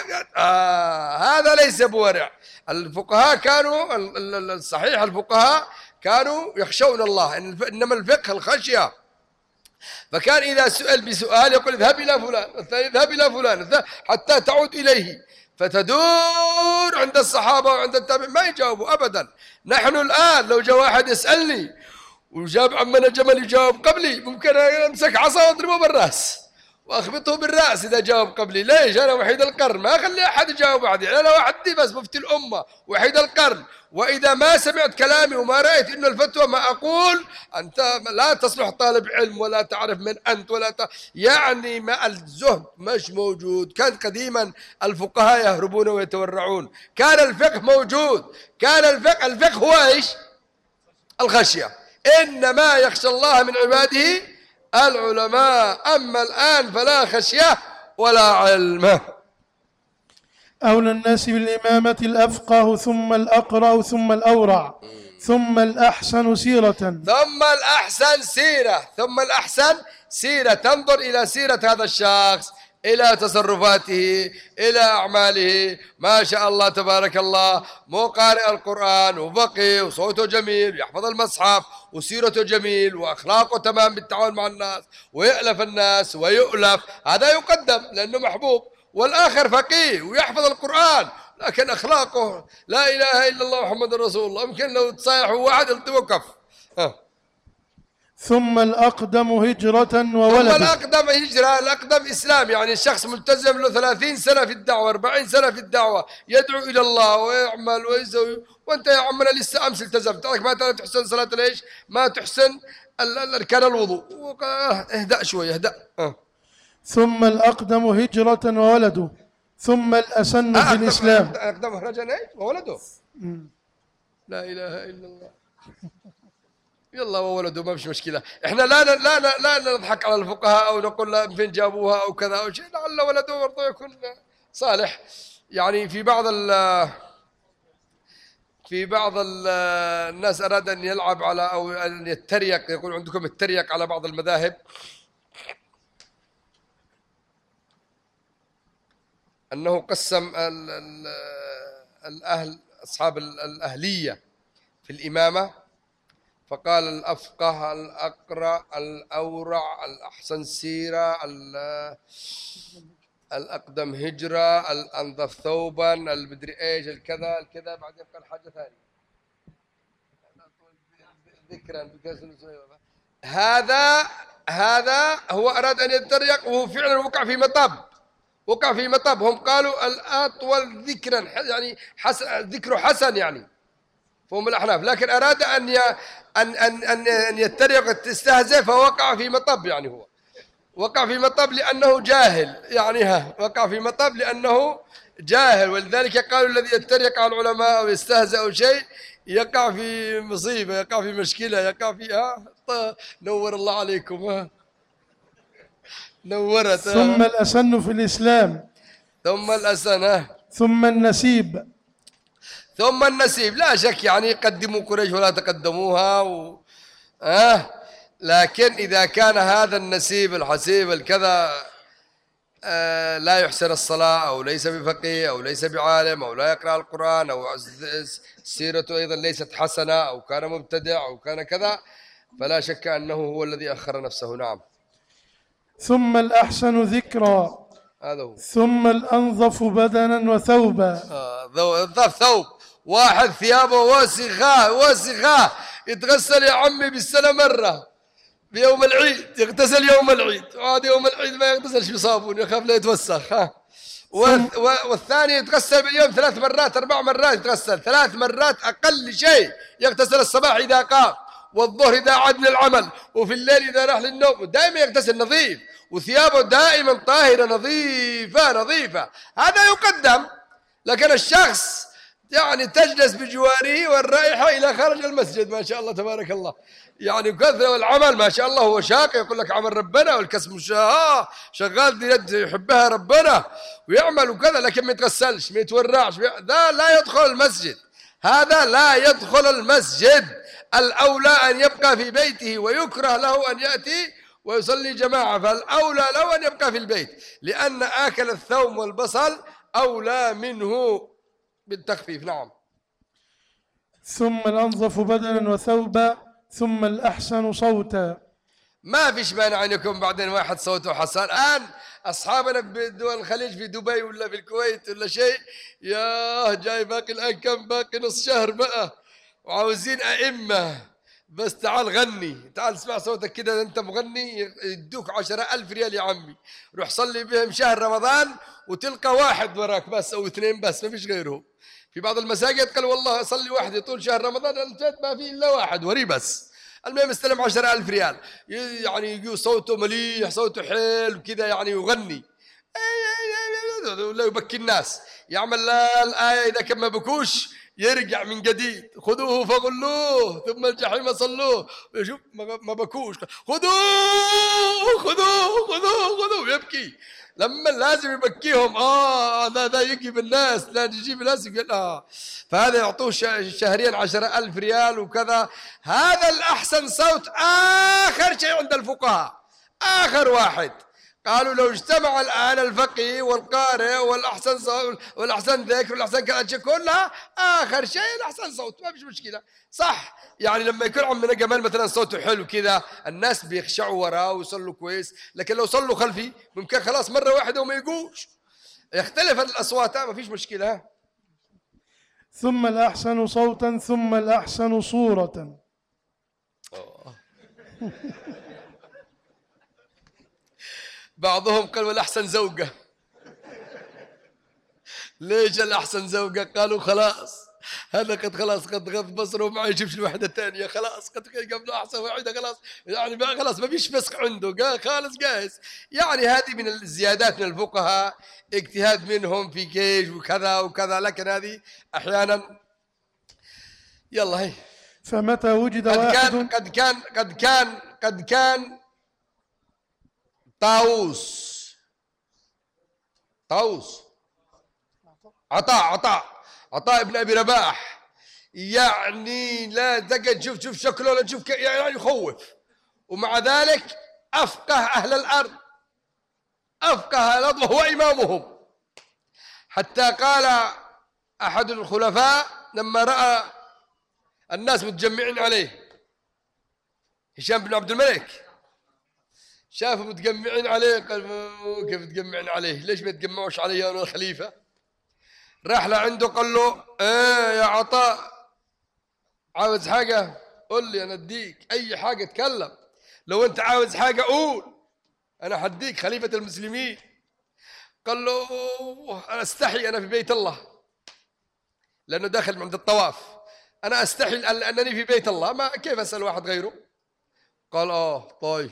هذا ليس بورع. الفقهاء كانوا الصحيح الفقهاء كانوا يخشون الله، إنما الفقه الخشية. فكان إذا سئل بسؤال يقول اذهب إلى فلان، الثاني اذهب إلى فلان، حتى تعود إليه، فتدور عند الصحابة وعند التابعين ما يجاوبوا أبدا. نحن الآن لو جاء واحد يسألني وجاب عمنا جمل يجاوب قبلي ممكن أمسك عصا واضربه بالرأس وأخبطه بالرأس إذا جاوب قبلي. ليش؟ أنا وحيد القرن ما أخلي أحد يجاوب بعدي، أنا وحدي بس مفتي الأمة وحيد القرن. وإذا ما سمعت كلامي وما رأيت إنه الفتوى ما أقول أنت لا تصلح طالب علم ولا تعرف من أنت يعني ما الزهد مش موجود. كان قديما الفقهاء يهربون ويتورعون، كان الفقه موجود، كان الفقه هو إيش؟ الخشية، إنما يخشى الله من عباده العلماء. أما الآن فلا خشية ولا علم.
أولى الناس بالإمامة الأفقه، ثم الأقرأ، ثم الأورع، ثم الأحسن سيرة.
ثم الأحسن سيرة، ثم الأحسن سيرة، تنظر إلى سيرة هذا الشخص، إلى تصرفاته، إلى أعماله، ما شاء الله تبارك الله، مو قارئ القرآن وفقيه وصوته جميل يحفظ المصحف وسيرته جميل وأخلاقه تمام بالتعامل مع الناس ويألف الناس ويؤلف، هذا يقدم لأنه محبوب. والآخر فقيه ويحفظ القرآن لكن أخلاقه لا إله إلا الله محمد رسول الله، يمكن لو تصايح واحد يلتوقف.
ثم الأقدم هجرة وولد.
ثم الأقدم هجرة، الأقدم إسلام، يعني الشخص ملتزم له 30 سنة في الدعوة 40 سنة في الدعوة يدعو إلى الله ويعمل ويسوي، وأنت يا عمنا لسه أمس التزمت ما تحسن صلاة ليش ما تحسن أركان الوضوء، اهدأ شوي اهدأ.
ثم الأقدم هجرة وولده، ثم الأسن في الإسلام.
أقدم هجرة وولده، لا إله إلا الله. يلا وولده ما فيش مشكلة، احنا لا نضحك على الفقهاء او نقول لا فين جابوها او كذا او شيء، لعل ولده برضه يكون صالح. يعني في بعض الناس اراد ان يلعب على او ان يتريق، يقول عندكم التريق على بعض المذاهب، انه قسم الاهل اصحاب الاهلية في الامامة فقال الأفقه الأقرأ الأورع الأحسن سيرة الأقدم هجرة الأنظف ثوبا المدري إيش الكذا الكذا. بعدين قال حاجة ثانية ذكرا. هذا هو أراد أن يتريق، وهو فعلا وقع في مطب، وقع في مطب. هم قالوا الأطول ذكرا يعني ذكره حسن يعني، فهم الأحناف، لكن أراد أن يتريق يستهزئ، فوقع في مطب. يعني هو وقع في مطب لأنه جاهل، يعني وقع في مطب لأنه جاهل. ولذلك قالوا الذي يتريق على العلماء أو يستهزئ أو شيء يقع في مصيبة، يقع في مشكلة، يقع في نور الله عليكم. نورت.
ثم الأسن في الإسلام،
ثم الأسن،
ثم النسيب.
ثم النسيب لا شك يعني قدموا قريش ولا تقدموها لكن إذا كان هذا النسيب الحسيب الكذا لا يحسن الصلاة أو ليس بفقيه أو ليس بعالم أو لا يقرأ القرآن أو سيرته أيضا ليست حسنة أو كان مبتدع أو كان كذا، فلا شك أنه هو الذي أخر نفسه. نعم.
ثم الأحسن ذكرا،
هذا هو.
ثم الأنظف بدنا وثوبا.
نظف ثوب، واحد ثيابه وسخة يتغسل يا عمي بالسنة مرة، بيوم العيد يغتسل يوم العيد، وعاد يوم العيد ما يغتسلش بصابون يخاف لا يتوسخ. والثاني يتغسل باليوم 3 مرات 4 مرات، يتغسل 3 مرات أقل شيء، يغتسل الصباح إذا قام، والظهر إذا عاد من العمل، وفي الليل إذا راح للنوم، دائما يغتسل نظيف، وثيابه دائما طاهرة نظيفة. هذا يقدم. لكن الشخص يعني تجلس بجواره والرائحة إلى خارج المسجد، ما شاء الله تبارك الله، يعني كثرة والعمل ما شاء الله، هو شاق يقول لك عمل ربنا والكسب شغال يد يحبها ربنا ويعمل وكذا، لكن ما يتغسلش ما يتورعش، ذا لا يدخل المسجد، هذا لا يدخل المسجد. الأولى أن يبقى في بيته، ويكره له أن يأتي ويصلي جماعة، فالأولى له أن يبقى في البيت، لأن آكل الثوم والبصل أولى منه بالتخفيف. نعم.
ثم الأنظف بدنا وثوبا، ثم الأحسن صوتا.
ما فيش مانع أن يكون بعدين واحد صوته حسن. الآن أصحابنا بدول الخليج في دبي ولا في الكويت ولا شيء، يا جاي باقي الآن كم باقي نص شهر بقى، وعاوزين أئمة، بس تعال غني، تعال اسمع صوتك كده أنت مغني، يدوك 10,000 ريال يا عمي، روح صلي بهم شهر رمضان وتلقى واحد وراك بس أو 2 بس، ما فيش غيرهم. في بعض المساجد قال والله صلي واحد طول شهر رمضان، الجد ما في إلا واحد وري بس. المهم استلم 10,000 ريال، يعني يجي صوته مليح، صوته حلو كذا، يعني يغني ولا يبكي الناس، يعمل لا الآية إذا كان ما بكوش يرجع من جديد، خذوه فغلوه ثم الجحيم صلوه، يشوف ما بكوش، خذوه يبكي، لما لازم يبكيهم. هذا يجيب الناس، لا يجيب الناس يقول فهذا يعطوه شهريا 10,000 ريال وكذا. هذا الأحسن صوت آخر شيء عند الفقهاء، آخر واحد. قالوا لو اجتمع الآن الفقيه والقارئ والأحسن صوت والأحسن ذكر والأحسن كذا كلها، آخر شيء الأحسن صوت، ما فيش مشكلة. صح يعني لما يكون عمنا جمال مثلا صوته حلو كذا، الناس بيخشعوا وراه ويصلوا كويس، لكن لو صلوا خلفي ممكن خلاص مرة واحدة وما يقوش، يختلف الأصوات، ما فيش مشكلة.
ثم الأحسن صوتا، ثم الأحسن صورة.
بعضهم قال والأحسن زوجة. ليش الأحسن زوجة؟ قالوا خلاص هذا قد غض بصره ما يجيبش الوحدة الثانية، خلاص قد قبل أحسن واحدة، خلاص يعني خلاص ما فيش فسق عنده، خالص جاهز. يعني هذه من الزيادات من الفقهاء، اجتهاد منهم في كيش وكذا وكذا، لكن هذه أحيانا يلا هي.
فمتى وجد واحد
قد كان طاووس عطاء ابن أبي رباح، يعني لا تقعد شوف شكله، لا تشوف يعني يخوف، ومع ذلك أفقه أهل الأرض، وهو إمامهم. حتى قال أحد الخلفاء لما رأى الناس متجمعين عليه، هشام بن عبد الملك شافوا متجمعين عليه، قال كيف تجمعين عليه؟ ليش ما تجمعوش علي أنا الخليفة؟ راح لعنده قال له إيه يا عطاء، عاوز حاجة قل لي أنا أديك أي حاجة، اتكلم، لو أنت عاوز حاجة قول أنا حديك خليفة المسلمين. قال له أنا أستحي، أنا في بيت الله، لأنه داخل عند الطواف، أنا أستحي لأنني في بيت الله، ما كيف أسأل واحد غيره؟ قال طيب،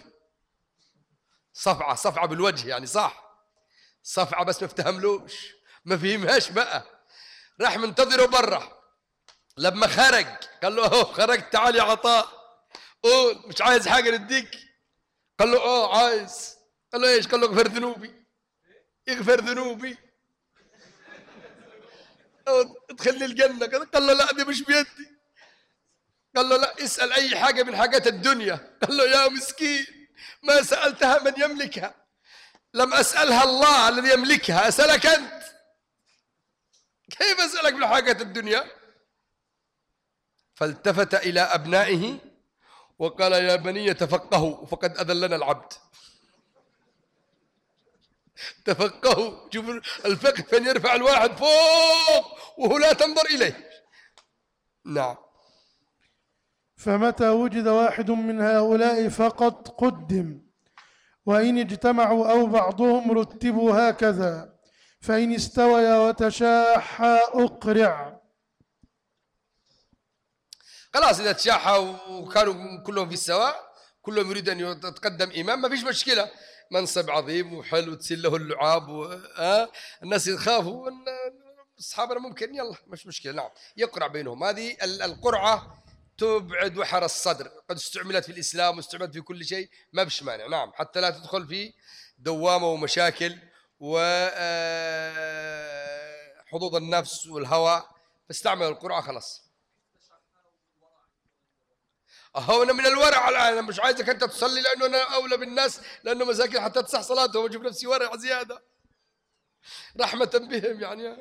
صفعة بالوجه يعني، صح صفعة بس ما افتهملوش، ما فهمهاش بقى. راح منتظره برا، لما خرج قال له خرجت، تعال يا عطاء قول مش عايز حاجة نديك؟ قال له عايز. قال له ايش؟ قال له اغفر ذنوبي. اغفر ذنوبي ادخلني الجنة. قال له لا دي مش بيدي. قال له لا اسأل أي حاجة من حاجات الدنيا. قال له يا مسكين ما سألتها من يملكها، لم أسألها الله الذي يملكها، أسألك أنت، كيف أسألك من حاجات الدنيا؟ فالتفت إلى أبنائه وقال يا بني تفقهوا فقد أذلنا العبد. تفقهوا، شوفوا الفقه فين يرفع الواحد فوق وهو لا تنظر إليه. نعم.
فمتى وجد واحد من هؤلاء فقط قدم، وإن اجتمعوا أو بعضهم رتبوا هكذا، فإن استويا وتشاحا أقرع.
خلاص إذا تشاحوا وكانوا كلهم في السواء، كلهم يريد أن يتقدم إمام، ما فيش مشكلة، منصب عظيم وحلو تسيل له اللعاب الناس يخافوا، أصحابنا ممكن يلا مش مشكلة. نعم يقرع بينهم. هذه القرعة تبعد وحر الصدر، قد استعملت في الإسلام واستعملت في كل شيء، ما بش مانع. نعم حتى لا تدخل في دوامة ومشاكل وحظوظ النفس والهوى، فاستعمل القرعة خلاص. أنا من الورع الآن، أنا مش عايزك أنت تصلي لأنه أنا أولى بالناس، لأنه مساكين حتى تصح صلاتهم، وأجيب نفسي ورع زيادة رحمة بهم يعني.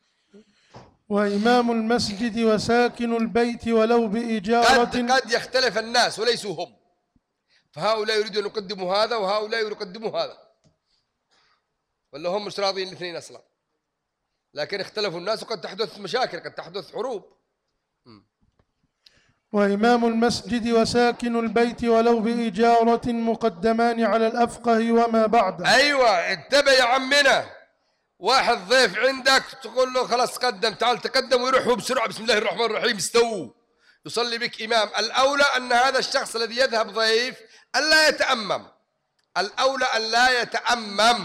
وإمام المسجد وساكن البيت ولو بإجارة.
قد يختلف الناس وليسوا هم، فهؤلاء يريدون أن يقدموا هذا وهؤلاء يريدون أن يقدموا هذا، ولا هم مش راضيين الاثنين أصلا، لكن اختلفوا الناس وقد تحدث مشاكل، قد تحدث حروب.
وإمام المسجد وساكن البيت ولو بإجارة مقدمان على الأفقه وما بعده.
أيوة انتبه يا عمنا، واحد ضيف عندك تقول له خلاص تقدم، تعال تقدم، ويروح بسرعة بسم الله الرحمن الرحيم استووا يصلي بك إمام. الأولى أن هذا الشخص الذي يذهب ضيف ألا يتأمم، الأولى أن لا يتأمم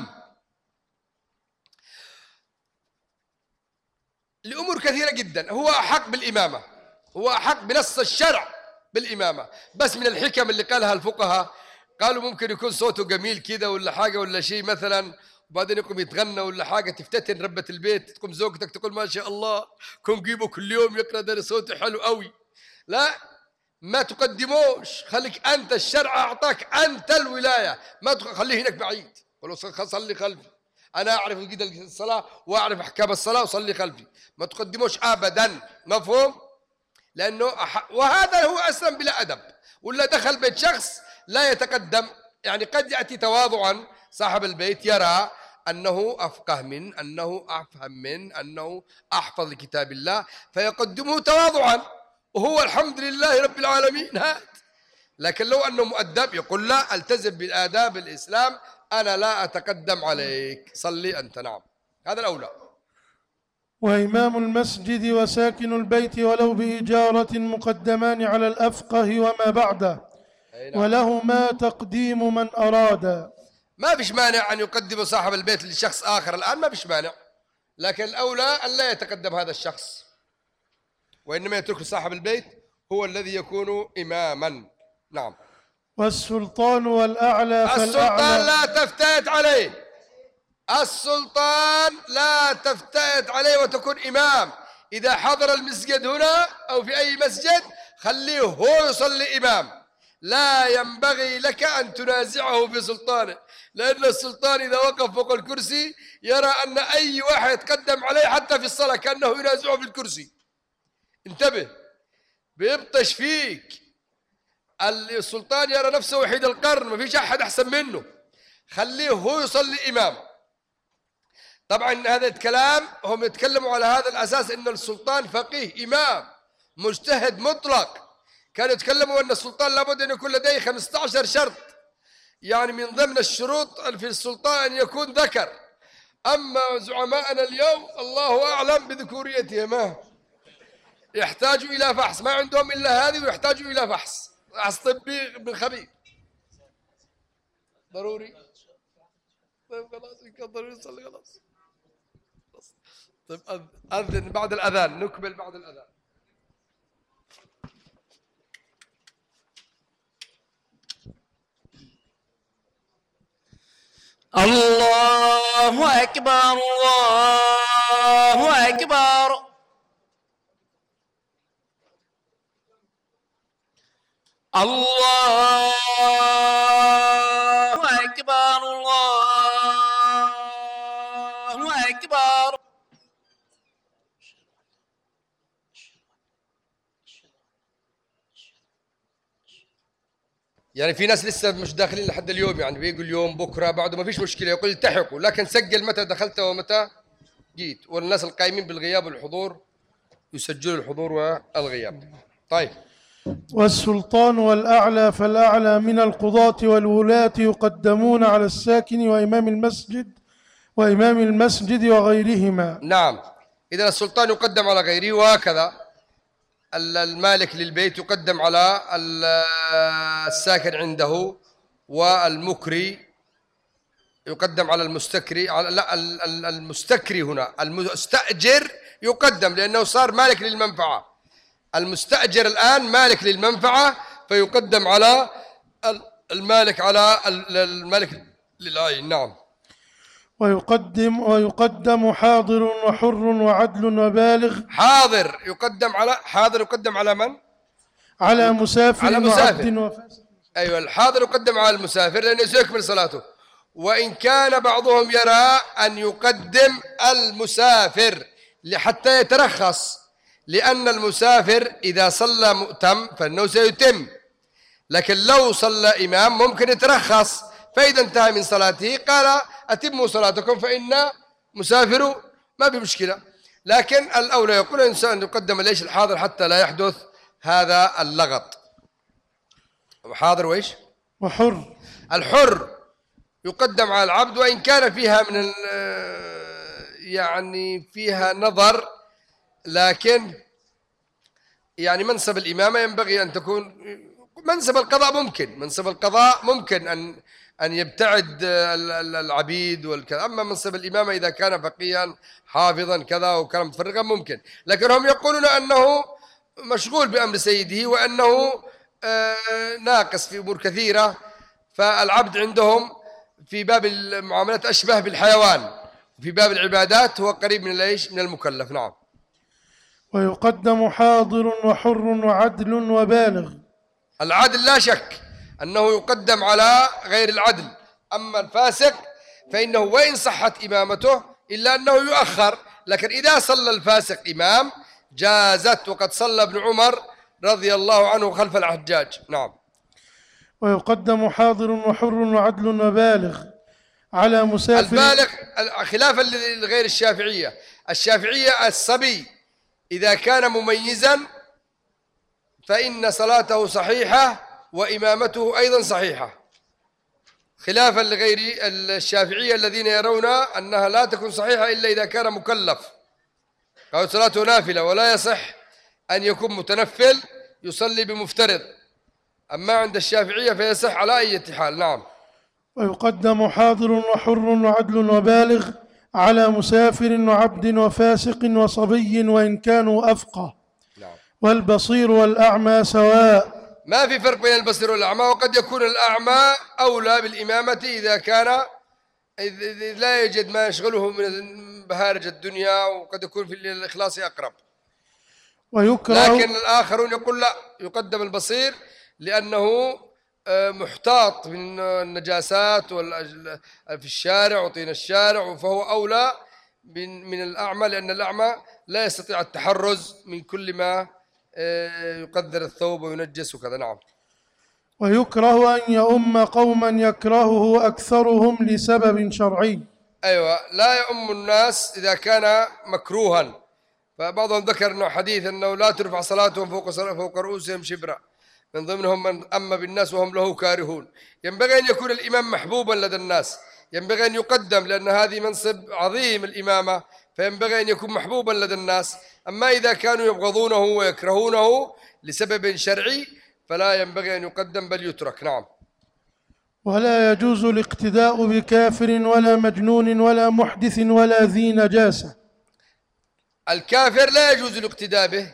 لأمور كثيرة جدا. هو أحق بالإمامة، هو أحق بنص الشرع بالإمامة، بس من الحكم اللي قالها الفقهاء قالوا ممكن يكون صوته جميل كده ولا حاجة ولا شيء مثلا، وبعدين يقوم يتغنى ولا حاجة، تفتتن ربة البيت، تقوم زوجتك تقول ما شاء الله كم جيبه كل يوم يقرأ ده صوته حلو قوي. لا ما تقدموش، خليك أنت، الشرع أعطاك أنت الولاية، ما خليه هناك بعيد، قل صلي خلفي، أنا أعرف كده الصلاة وأعرف أحكام الصلاة وصلي خلفي، ما تقدموش أبدا. مفهوم؟ لأنه وهذا هو أسلم بلا أدب، ولا دخل بيت شخص لا يتقدم، يعني قد يأتي تواضعا صاحب البيت يرى أنه أفقه من، أنه أفهم من، أنه أحفظ لكتاب الله، فيقدمه تواضعا، وهو الحمد لله رب العالمين هات. لكن لو أنه مؤدب يقول لا التزم بالآداب الإسلام، أنا لا أتقدم عليك، صلي أنت. نعم هذا الأولى.
وإمام المسجد وساكن البيت ولو بإجارة مقدمان على الأفقه وما بعده، ولهما تقديم من أراد.
ما فيش مانع أن يقدم صاحب البيت لشخص آخر الآن، ما فيش مانع، لكن الأولى أن لا يتقدم هذا الشخص، وإنما يترك صاحب البيت هو الذي يكون إماما. نعم.
والسلطان والأعلى فالأعلى.
السلطان لا تفتات عليه، السلطان لا تفتات عليه وتكون إمام. إذا حضر المسجد هنا أو في أي مسجد خليه هو يصلي إمام، لا ينبغي لك أن تنازعه في سلطانه، لأن السلطان إذا وقف فوق الكرسي يرى أن أي واحد يتقدم عليه حتى في الصلاة كأنه ينازعه في الكرسي. انتبه، بيبطش فيك، السلطان يرى نفسه وحيد القرن، ما فيش أحد أحسن منه، خليه هو يصلي إمام. طبعا هذا الكلام هم يتكلموا على هذا الأساس أن السلطان فقيه إمام مجتهد مطلق. كانوا يتكلموا أن السلطان لابد أن يكون لديه 15 شرط، يعني من ضمن الشروط في السلطان أن يكون ذكر. أما زعماءنا اليوم الله أعلم بذكوريتهم، ما يحتاجوا إلى فحص، ما عندهم إلا هذه ويحتاجوا إلى فحص طبي بالخبير ضروري. طيب خلاص إن كان ضروري نصلي خلاص. طيب أذن بعد الأذان، نكمل بعد الأذان.
الله أكبر الله أكبر. الله أكبر الله أكبر.
يعني في ناس لسه مش داخلين لحد اليوم، يعني بيقول اليوم بكره بعده ما فيش مشكله، يقول التحقوا، لكن سجل متى دخلت ومتى جيت. والناس القائمين بالغياب والحضور يسجلوا الحضور والغياب. طيب.
والسلطان والأعلى فالأعلى من القضاة والولاة يقدمون على الساكن وإمام المسجد وغيرهما.
نعم، إذا السلطان يقدم على غيره، وهكذا المالك للبيت يقدم على الساكن عنده، والمكري يقدم على المستكري، لا المستكري هنا المستأجر يقدم لأنه صار مالك للمنفعة. المستأجر الآن مالك للمنفعة فيقدم على المالك للعين. نعم.
ويقدم حاضر وحر وعدل وبالغ.
حاضر يقدم على من؟
على مسافر وعبد وفاسق.
أيوة، الحاضر يقدم على المسافر لأنه سيكمل صلاته. وإن كان بعضهم يرى أن يقدم المسافر حتى يترخص، لأن المسافر إذا صلى مؤتم فإنه سيتم، لكن لو صلى إمام ممكن يترخص، فإذا انتهى من صلاته قال أتموا صلاتكم فإن مسافر ما بمشكلة. لكن الأولى يقول الإنسان يقدم ليش الحاضر حتى لا يحدث هذا اللغط. حاضر وإيش؟
وحر.
الحر يقدم على العبد، وإن كان فيها من يعني فيها نظر، لكن يعني منصب الإمامة ينبغي أن تكون منصب القضاء ممكن أن يبتعد العبيد والكذا. أما منصب الإمامة إذا كان فقيها حافظا كذا وكان متفرغا ممكن، لكن هم يقولون أنه مشغول بأمر سيده وأنه ناقص في أمور كثيرة. فالعبد عندهم في باب المعاملات أشبه بالحيوان، في باب العبادات هو قريب من من المكلف. نعم.
ويقدم حاضر وحر وعدل وبالغ.
العدل لا شك أنه يقدم على غير العدل. أما الفاسق فإنه وإن صحت إمامته إلا أنه يؤخر، لكن إذا صلى الفاسق إمام جازت، وقد صلى ابن عمر رضي الله عنه خلف الحجاج. نعم.
ويقدم حاضر وحر وعدل وبالغ على مسافر.
البالغ خلافا لغير الشافعية الصبي إذا كان مميزا فإن صلاته صحيحة وإمامته أيضا صحيحة، خلافا لغير الشافعية الذين يرون أنها لا تكون صحيحة إلا إذا كان مكلف، قالوا صلاته نافلة ولا يصح أن يكون متنفل يصلي بمفترض. أما عند الشافعية فيصح على أي حال. نعم.
ويقدم حاضر وحر وعدل وبالغ على مسافر وعبد وفاسق وصبي وإن كانوا أفقه.
نعم.
والبصير والأعمى سواء.
ما في فرق بين البصير والأعمى، وقد يكون الأعمى أولى بالإمامة إذا كان لا يجد ما يشغله من بهارج الدنيا، وقد يكون في الإخلاص أقرب. لكن الآخرون يقول لا، يقدم البصير لأنه محتاط من النجاسات في الشارع وطين الشارع، فهو أولى من الأعمى، لأن الأعمى لا يستطيع التحرز من كل ما يقدر الثوب وينجس وكذا. نعم.
ويكره أن يؤم قوما يكرهه أكثرهم لسبب شرعي.
أيوة، لا يؤم الناس إذا كان مكروها. فبعضهم ذكر أنه حديث أنه لا ترفع صلاتهم فوق رؤوسهم شبرا، من ضمنهم من أما بالناس وهم له كارهون. ينبغي أن يكون الإمام محبوبا لدى الناس، ينبغي أن يقدم، لأن هذه منصب عظيم الإمامة، فينبغي أن يكون محبوبا لدى الناس. أما إذا كانوا يبغضونه ويكرهونه لسبب شرعي فلا ينبغي أن يقدم بل يترك. نعم.
ولا يجوز الاقتداء بكافر ولا مجنون ولا محدث ولا ذي نجاسة.
الكافر لا يجوز الاقتداء به،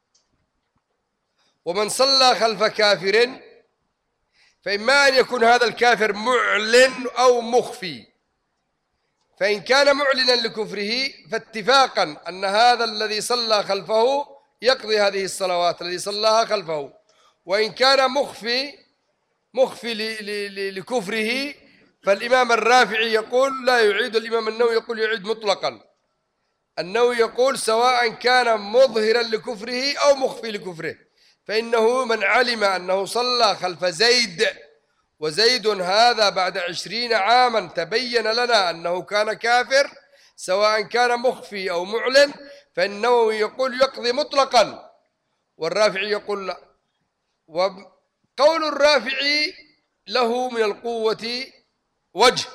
ومن صلى خلف كافر فإما أن يكون هذا الكافر معلن أو مخفي، فإن كان معلنا لكفره فاتفاقا أن هذا الذي صلى خلفه يقضي هذه الصلوات الذي صلاها خلفه. وإن كان مخفي لكفره فالإمام الرافعي يقول لا يعيد، الإمام النووي يقول يعيد مطلقا. النووي يقول سواء كان مظهرا لكفره أو مخفي لكفره، فإنه من علم أنه صلى خلف زيد، وزيد هذا بعد 20 عاما تبين لنا أنه كان كافر، سواء كان مخفي أو معلن، فالنووي يقول يقضي مطلقا، والرافعي يقول لا. وقول الرافعي له من القوة وجه،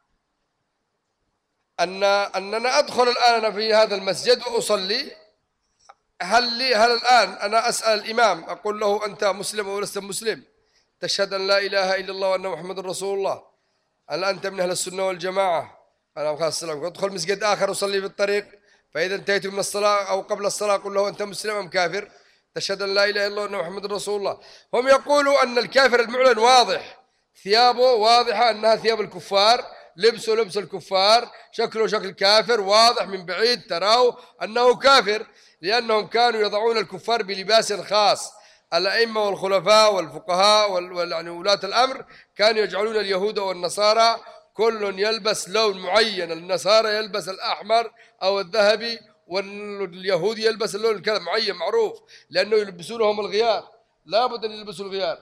أننا أدخل الآن في هذا المسجد وأصلي، هل الآن أنا أسأل الإمام أقول له أنت مسلم أو لست مسلم؟ تشهد أن لا إله إلا الله وأن محمد رسول الله، هل أنت من أهل السنة والجماعة؟ أنا خلاص السلام. أدخل مسجد آخر أصلي في الطريق، فإذا انتهيت من الصلاة أو قبل الصلاة أقول له أنت مسلم أم كافر؟ تشهد أن لا إله إلا الله وأن محمد رسول الله. هم يقولوا أن الكافر المعلن واضح، ثيابه واضحة أنها ثياب الكفار، لبسه لبس الكفار، شكله شكل كافر واضح من بعيد تراه أنه كافر، لأنهم كانوا يضعون الكفار بلباس خاص. الأئمة والخلفاء والفقهاء يعني ولاة الأمر كانوا يجعلون اليهود والنصارى كل يلبس لون معين، النصارى يلبس الأحمر أو الذهبي، واليهود يلبس اللون الكذا معين معروف، لأنه يلبسونهم الغيار، لابد أن يلبسوا الغيار.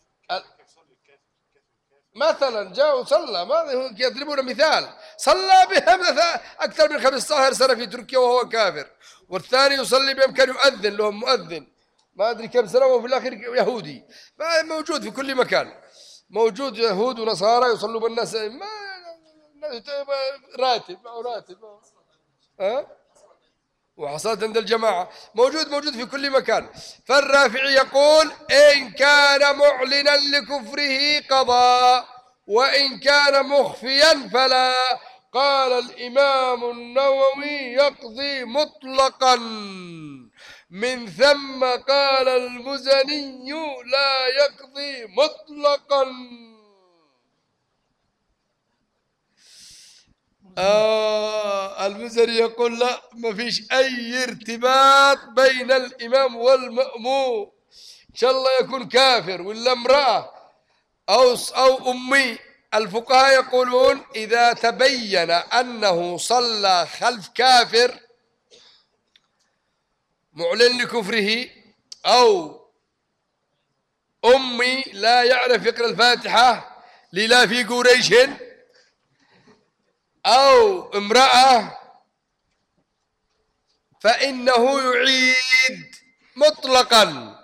مثلا جاء صلى، ما يضربون مثال، صلى بهم أكثر من 15 سنة في تركيا وهو كافر، والثاني يصلي بهم كان يؤذن لهم مؤذن ما أدري كم سنة، وفي الآخر يهودي. موجود في كل مكان، موجود يهود ونصارى يصلوا بالناس، ما راتب وحصلت عند الجماعة، موجود في كل مكان. فالرافعي يقول إن كان معلنا لكفره قضى، وإن كان مخفيا فلا. قال الإمام النووي يقضي مطلقا، من ثم قال المزني لا يقضي مطلقا. المزني يقول لا، ما فيش أي ارتباط بين الإمام والمأموم، إن شاء الله يكون كافر ولا امرأة أو أمي. الفقهاء يقولون إذا تبين أنه صلى خلف كافر معلن لكفره، أو أمي لا يعرف يقرأ الفاتحة للا في قريش، أو امرأة، فإنه يعيد مطلقا.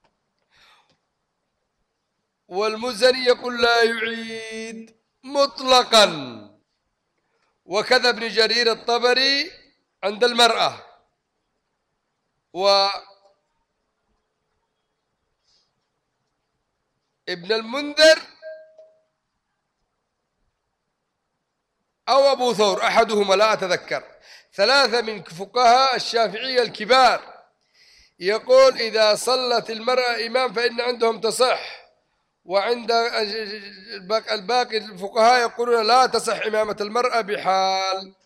والمزني يقول لا يعيد مطلقا، وكذا ابن جرير الطبري عند المرأة، وابن المنذر أو أبو ثور أحدهما لا أتذكر، 3 من فقهاء الشافعية الكبار، يقول إذا صلت المرأة إمام فإن عندهم تصح، وعند الباقي الفقهاء يقولون لا تصح إمامة المرأة بحال.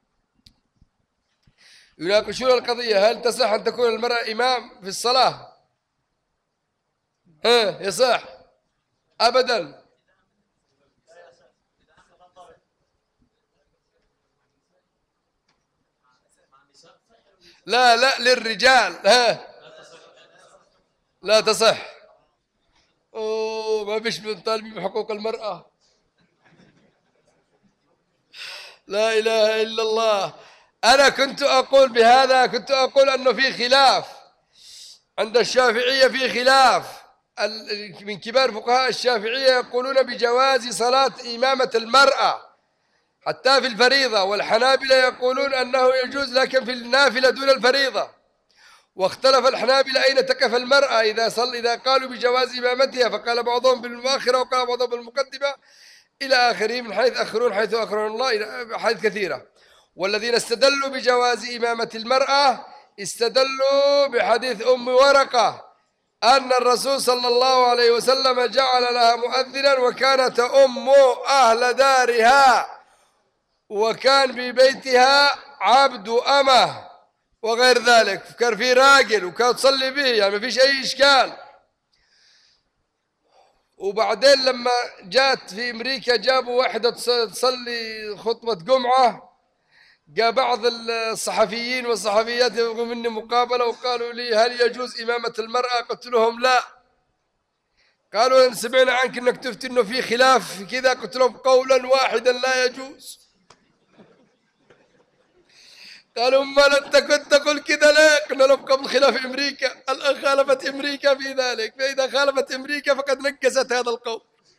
يناقشون القضية، هل تصح أن تكون المرأة إمام في الصلاة؟ يصح؟ أبدا. لا للرجال لا تصح. ما فيش مطالبين بحقوق المرأة. لا إله إلا الله. أنا كنت أقول بهذا، كنت أقول أنه في خلاف عند الشافعية، في خلاف من كبار فقهاء الشافعية يقولون بجواز صلاة إمامة المرأة حتى في الفريضة، والحنابلة يقولون أنه يجوز لكن في النافلة دون الفريضة. واختلف الحنابلة أين تقف المرأة إذا قالوا بجواز إمامتها، فقال بعضهم بالمؤخرة وقال بعضهم بالمقدمة إلى آخره، من حيث أخرون حيث أخرون الله إلى حيث كثيرة. والذين استدلوا بجواز إمامة المرأة استدلوا بحديث أم ورقة أن الرسول صلى الله عليه وسلم جعل لها مؤذنا، وكانت أم أهل دارها، وكان ببيتها عبد أمه وغير ذلك، كان في راجل وكانت تصلي به، يعني ما فيش أي إشكال. وبعدين لما جات في أمريكا جابوا واحدة تصلي خطبة جمعة، جاء بعض الصحفيين والصحفيات يبغوا مني مقابلة وقالوا لي هل يجوز إمامة المرأة؟ قلت لهم لا. قالوا سمعنا عنك أنك تفتي أنه في خلاف في كذا. قلت لهم قولا واحدا لا يجوز. قالوا ما أنت كنت تقول كذا لا. قلنا لهم قبل خلاف أمريكا، الآن خالفت أمريكا في ذلك، فإذا خالفت أمريكا فقد نكست هذا القول.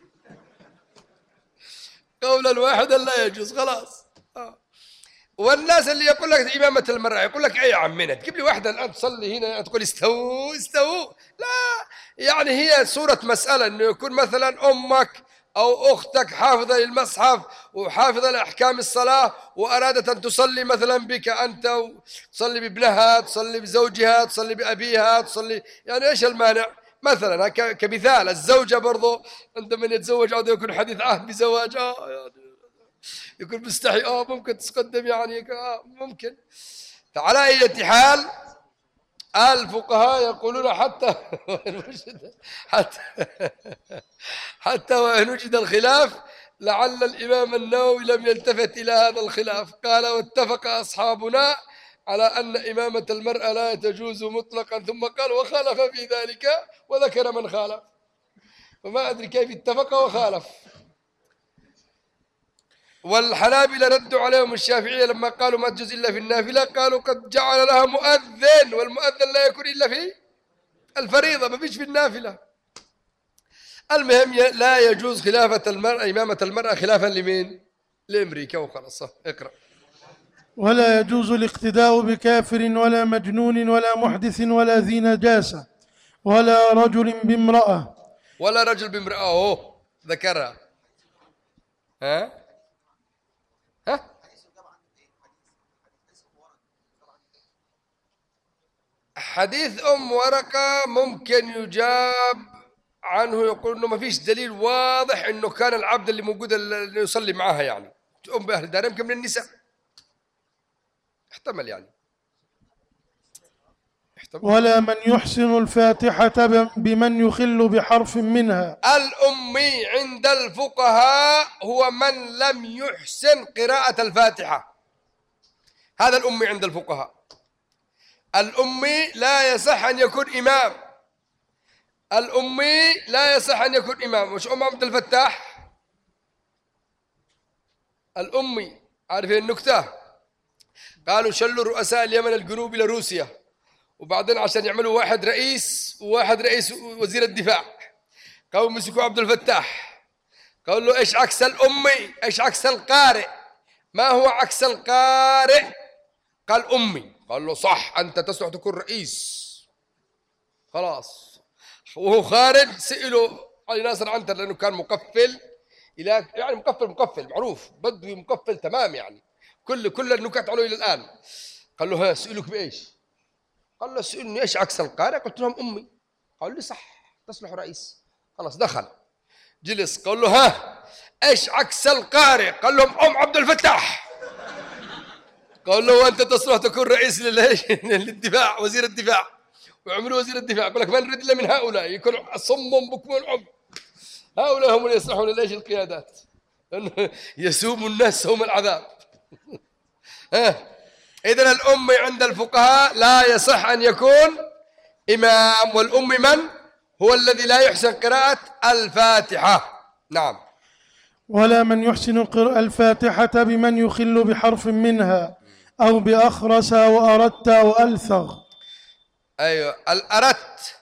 قولا واحدا لا يجوز خلاص. والناس اللي يقول لك إمامة المرأة يقول لك أي عمنا تجيب لي واحدة الآن تصلي هنا تقول استووا استووا، لا. يعني هي صورة مسألة أنه يكون مثلا أمك أو أختك حافظة للمصحف وحافظة لأحكام الصلاة، وأرادت أن تصلي مثلا بك أنت، تصلي بابنها، تصلي بزوجها، تصلي بأبيها، تصلي، يعني إيش المانع؟ مثلا كمثال الزوجة برضو عندما يتزوج عاد يكون حديث عهد بزواج، يعني يكون مستحي، ممكن تتقدم، يعني ممكن. فعلى أي حال الفقهاء يقولون حتى وإن وجد الخلاف لعل الإمام النووي لم يلتفت إلى هذا الخلاف. قال واتفق أصحابنا على أن إمامة المرأة لا تجوز مطلقا، ثم قال وخالف في ذلك وذكر من خالف، وما أدري كيف اتفق وخالف. والحنابلة ردوا عليهم الشافعية لما قالوا ما تجوز إلا في النافلة، قالوا قد جعل لها مؤذن، والمؤذن لا يكون إلا في الفريضة، ما فيش في النافلة. المهم لا يجوز خلافة المرأة، إمامة المرأة خلافا لمين؟ لأمريكا وخلاص. اقرأ.
ولا يجوز الاقتداء بكافر ولا مجنون ولا محدث ولا ذي نجاسة ولا رجل بامرأة.
ولا رجل بامرأة، ذكرها. ها؟ حديث أم ورقة ممكن يجاب عنه، يقول إنه ما فيش دليل واضح إنه كان العبد اللي موجود اللي يصلي معها يعني أم بأهل دار، يمكن من النساء، احتمل يعني.
ولا من يحسن الفاتحة بمن يخل بحرف منها.
الأمي عند الفقهاء هو من لم يحسن قراءة الفاتحة، هذا الأمي عند الفقهاء. الأمي لا يصح أن يكون إمام، الأمي لا يصح أن يكون إمام. مش أم عبد الفتاح الأمي، عارفين النكتة؟ قالوا شلوا رؤساء اليمن الجنوب إلى روسيا، وبعدين عشان يعملوا واحد رئيس وواحد رئيس وزير الدفاع، قالوا مسكوا عبد الفتاح، قالوا له إيش عكس الأمي؟ إيش عكس القارئ؟ ما هو عكس القارئ؟ قال أمي. قال له صح، أنت تصلح تكون رئيس. خلاص. وهو خارج سئلوا علي ناصر عنتر لأنه كان مقفل، يعني مقفل معروف، بدوي مقفل تمام، يعني كل النكات عليه إلى الآن. قال له ها سئلوك بإيش؟ قال له سئلني إيش عكس القارئ؟ قلت لهم أمي. قال لي صح، تصلح رئيس. خلاص دخل جلس، قال له ها إيش عكس القارئ؟ قال لهم أم عبد الفتاح. قال له وأنت تصلح تكون رئيس للدفاع، وزير الدفاع، وعملوا وزير الدفاع. يقول لك ما نريد إلا من هؤلاء يكون صم بكم العم، هؤلاء هم اللي يصلحون ليش القيادات، لأنه يسوم الناس سوم العذاب. إذن الأم عند الفقهاء لا يصح أن يكون إمام. والأم من؟ هو الذي لا يحسن قراءة الفاتحة. نعم.
ولا من يحسن الفاتحة بمن يخل بحرف منها أو بأخرس وأردت وألثغ.
أيوة، الأردت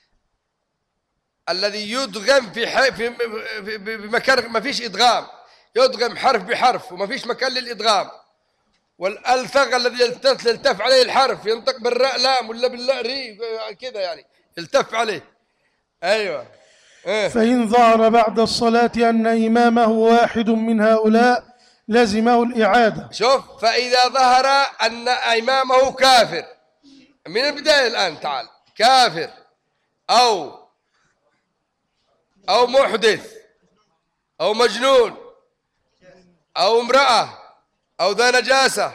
الذي يدغم في بمكان ما فيش إدغام، يدغم حرف بحرف وما فيش مكان للإدغام. والألثغ الذي يلتف عليه الحرف، ينطق بالراء لام ولا باللاء ري كذا، يعني يلتف عليه. أيوة.
فإن ظهر بعد الصلاة أن إمامه واحد من هؤلاء لزمه الإعادة.
شوف، فإذا ظهر أن إمامه كافر من البداية الآن، تعال، كافر أو محدث أو مجنون أو امرأة أو ذا نجاسة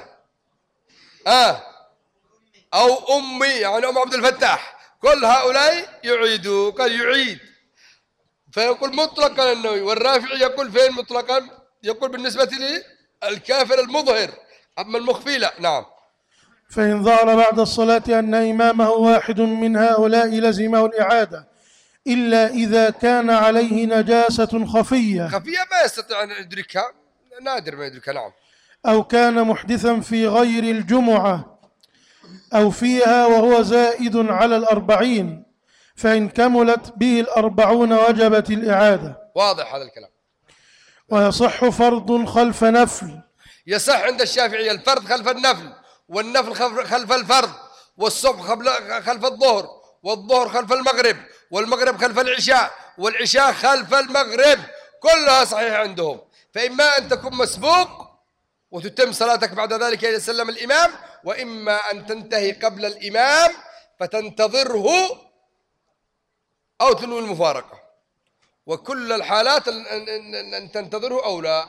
أو أمي، يعني أم عبد الفتاح، كل هؤلاء يعيدوا. قال يعيد، فيقول مطلقا النووي. والرافعي يقول فين مطلقا؟ يقول بالنسبة للكافر المظهر، أما المخفي لا. نعم.
فإن ظهر بعد الصلاة أن إمامه واحد من هؤلاء لزمه الإعادة إلا إذا كان عليه نجاسة خفية
ما يستطيع أن يدركها، نادر ما يدركها. نعم.
أو كان محدثا في غير الجمعة أو فيها وهو زائد على 40، فإن كملت به 40 وجبت الإعادة.
واضح هذا الكلام.
ويصح فرض خلف نفل.
يصح عند الشافعية الفرض خلف النفل، والنفل خلف الفرض، والصبح خلف الظهر، والظهر خلف المغرب، والمغرب خلف العشاء، والعشاء خلف المغرب، كلها صحيحة عندهم. فإما أن تكون مسبوق وتتم صلاتك بعد ذلك إذا سلم الإمام، وإما أن تنتهي قبل الإمام فتنتظره أو تنوي المفارقة، وكل الحالات أن تنتظره أو لا.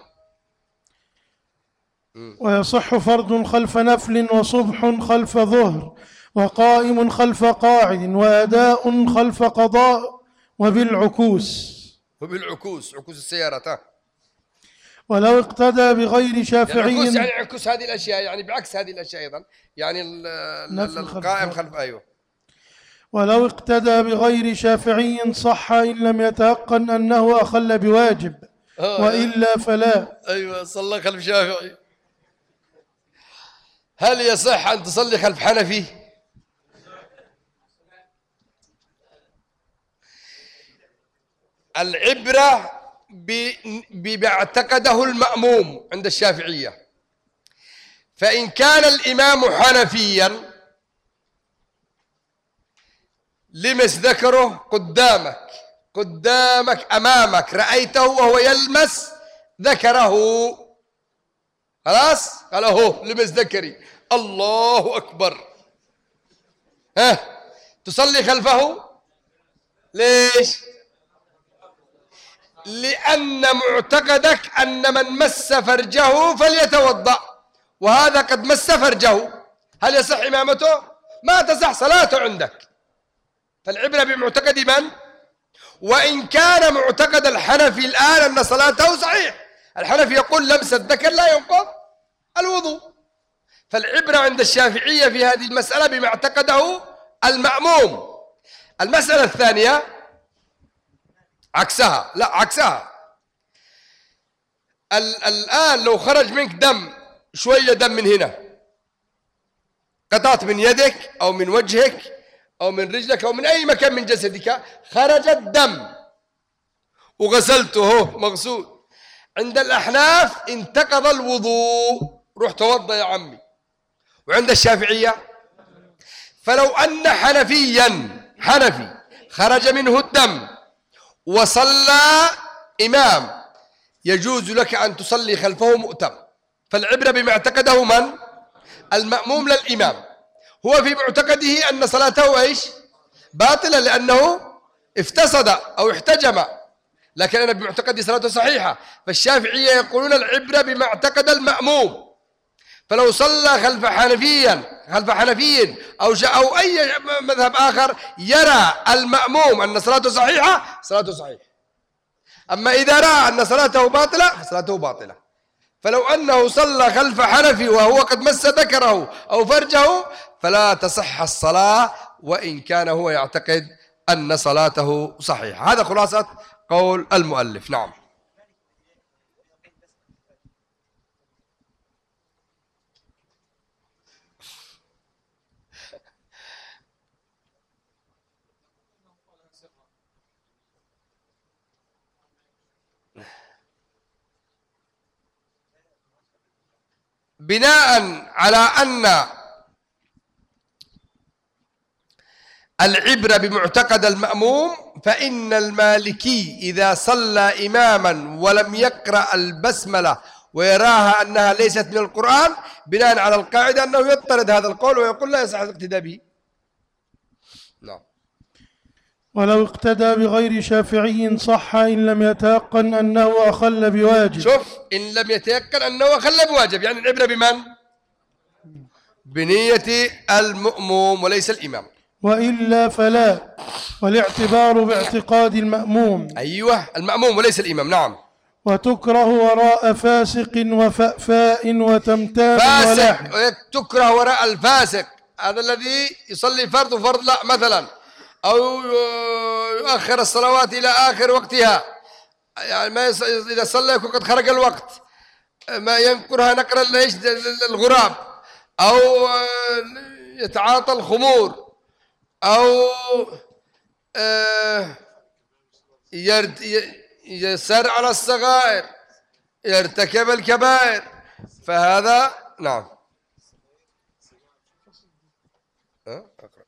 ويصح فرض خلف نفل وصبح خلف ظهر وقائم خلف قاعد وأداء خلف قضاء وبالعكوس
عكوس السيارات.
ولو اقتدى بغير شافعي،
يعني عكوس هذه الأشياء، يعني بعكس هذه الأشياء أيضا، يعني القائم خلف. أيوه.
ولو اقتدى بغير شافعي صح إن لم يتيقن أنه أخل بواجب، وإلا فلا.
أيوه، صلى خلف شافعي. هل يصح أن تصلي خلف حنفي؟ العبرة بما اعتقده المأموم عند الشافعية. فإن كان الإمام حنفيا لمس ذكره قدامك أمامك، رأيته وهو يلمس ذكره، خلاص، قال أهو لمس ذكري، الله أكبر، تصلي خلفه. ليش؟ لأن معتقدك أن من مس فرجه فليتوضأ، وهذا قد مس فرجه، هل يصح إمامته؟ ما تصح صلاته عندك. فالعبرة بمعتقد من؟ وإن كان معتقد الحنفي الآن أن صلاته صحيح، الحنفي يقول لمس الذكر لا ينقض الوضوء. فالعبرة عند الشافعية في هذه المسألة بما اعتقده المأموم. المسألة الثانية عكسها، لا عكسها. الآن لو خرج منك دم، شوية دم من هنا، قطعت من يدك أو من وجهك أو من رجلك أو من أي مكان من جسدك، خرج الدم وغسلته مغسول، عند الأحناف انتقض الوضوء، روح توضأ يا عمي. وعند الشافعية فلو أن حنفي خرج منه الدم وصلى إمام، يجوز لك أن تصلي خلفه مؤتم. فالعبرة بما اعتقده من؟ المأموم للإمام. هو في معتقده أن صلاته إيش؟ باطلة لأنه افتصد أو احتجم، لكن أنا بمعتقدي صلاته صحيحة. فالشافعية يقولون العبرة بما اعتقد المأموم. فلو صلى خلف حنفي أو أي مذهب آخر يرى المأموم أن صلاته صحيحة، صلاته صحيحة. أما إذا رأى أن صلاته باطلة، صلاته باطلة. فلو أنه صلى خلف حنفي وهو قد مس ذكره أو فرجه فلا تصح الصلاة، وإن كان هو يعتقد أن صلاته صحيحة. هذا خلاصة قول المؤلف. نعم. بناء على أن العبرة بمعتقد المأموم، فإن المالكي إذا صلى إماما ولم يقرأ البسملة ويراها أنها ليست من القرآن، بناء على القاعدة أنه يضطرد هذا القول ويقول لا يصح الاقتداء به. نعم.
ولو اقتدى بغير شافعي صح إن لم يتيقن أنه أخل بواجب.
شوف، إن لم يتيقن أنه أخل بواجب، يعني العبرة بمن؟ بنية المأموم وليس الإمام.
وإلا فلا، والاعتبار باعتقاد المأموم.
أيوة، المأموم وليس الإمام. نعم.
وتكره وراء فاسق وفأفاء وتمتام ولحن.
فاسق تكره وراء الفاسق، هذا الذي يصلي فرض وفرض لا مثلا، أو يؤخر الصلوات إلى آخر وقتها، يعني ما إذا صلى يكون قد خرج الوقت، ما ينكرها نقر الغراب، أو يتعاطى الخمور، أو يسر على الصغائر، يرتكب الكبائر، فهذا نعم. أقرأ.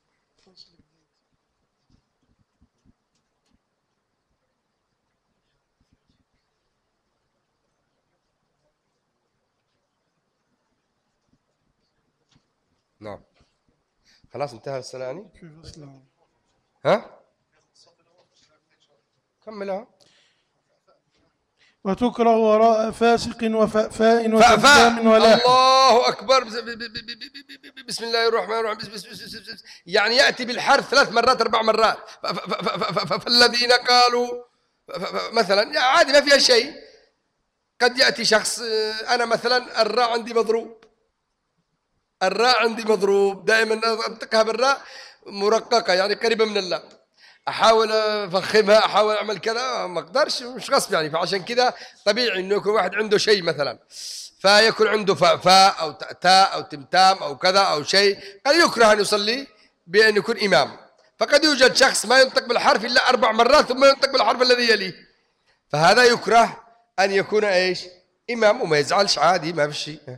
نعم. خلاص انتهى السلاني. ها كملها.
وتكره وراء فاسق وفأفاء وتمتام ولحن.
الله أكبر. بسم الله الرحمن الرحيم. يعني يأتي بالحرف 3 مرات 4 مرات. فالذين قالوا مثلا عادي ما فيها شيء. قد يأتي شخص، أنا مثلا الراء عندي مضروب، الراء عندي مضروب، دائما أنطقها بالراء مرققة يعني قريبة من اللام، أحاول أفخمها، أحاول أعمل كذا، ما أقدرش، مش غصب يعني. فعشان كذا طبيعي إنه يكون واحد عنده شيء مثلا، فيكون عنده فاء أو تاء أو تمتام أو كذا أو شيء، قد يكره أن يصلي بأن يكون إمام. فقد يوجد شخص ما ينطق بالحرف إلا 4 مرات ثم ينطق بالحرف الذي يليه، فهذا يكره أن يكون إيش؟ إمام، وما يزعلش عادي، ما في شيء.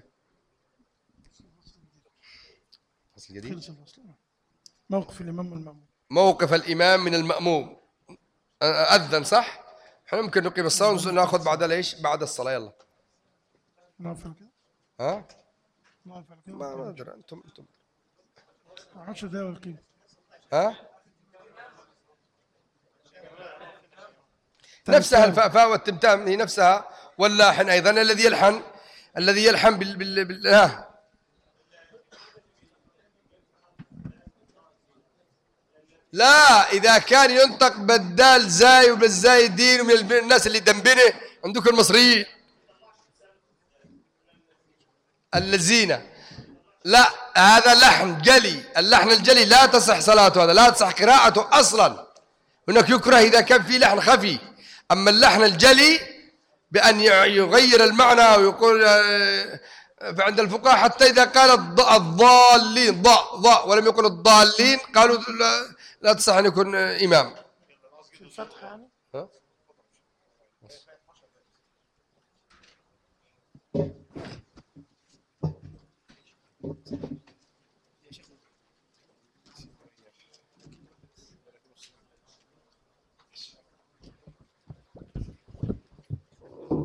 موقف الإمام والمأموم.
موقف الإمام من المأموم. أذن صح؟ احنا ممكن نقيم الصلاة وناخذ بعد ليش؟ بعد الصلاة. يلا.
نافل كده.
ها؟
نافل كده.
ما أدري، أنتم
10 دقايق والقيم.
ها؟ نفسها الفاء والتمتام هي نفسها، واللاحن أيضا الذي يلحن ها. لا، إذا كان ينطق بالدال زاي وبالزاي دين، ومن الناس اللي دنبنه عندكم المصريين الذين، لا، هذا لحن جلي، اللحن الجلي لا تصح صلاته، هذا لا تصح قراءته أصلا. هناك يكره إذا كان في لحن خفي، أما اللحن الجلي بأن يغير المعنى ويقول، فعند الفقهاء حتى إذا قال الضالين ضاء ولم يقل الضالين قالوا لا تصح أن يكون إمام.
الفتح يعني.
ها؟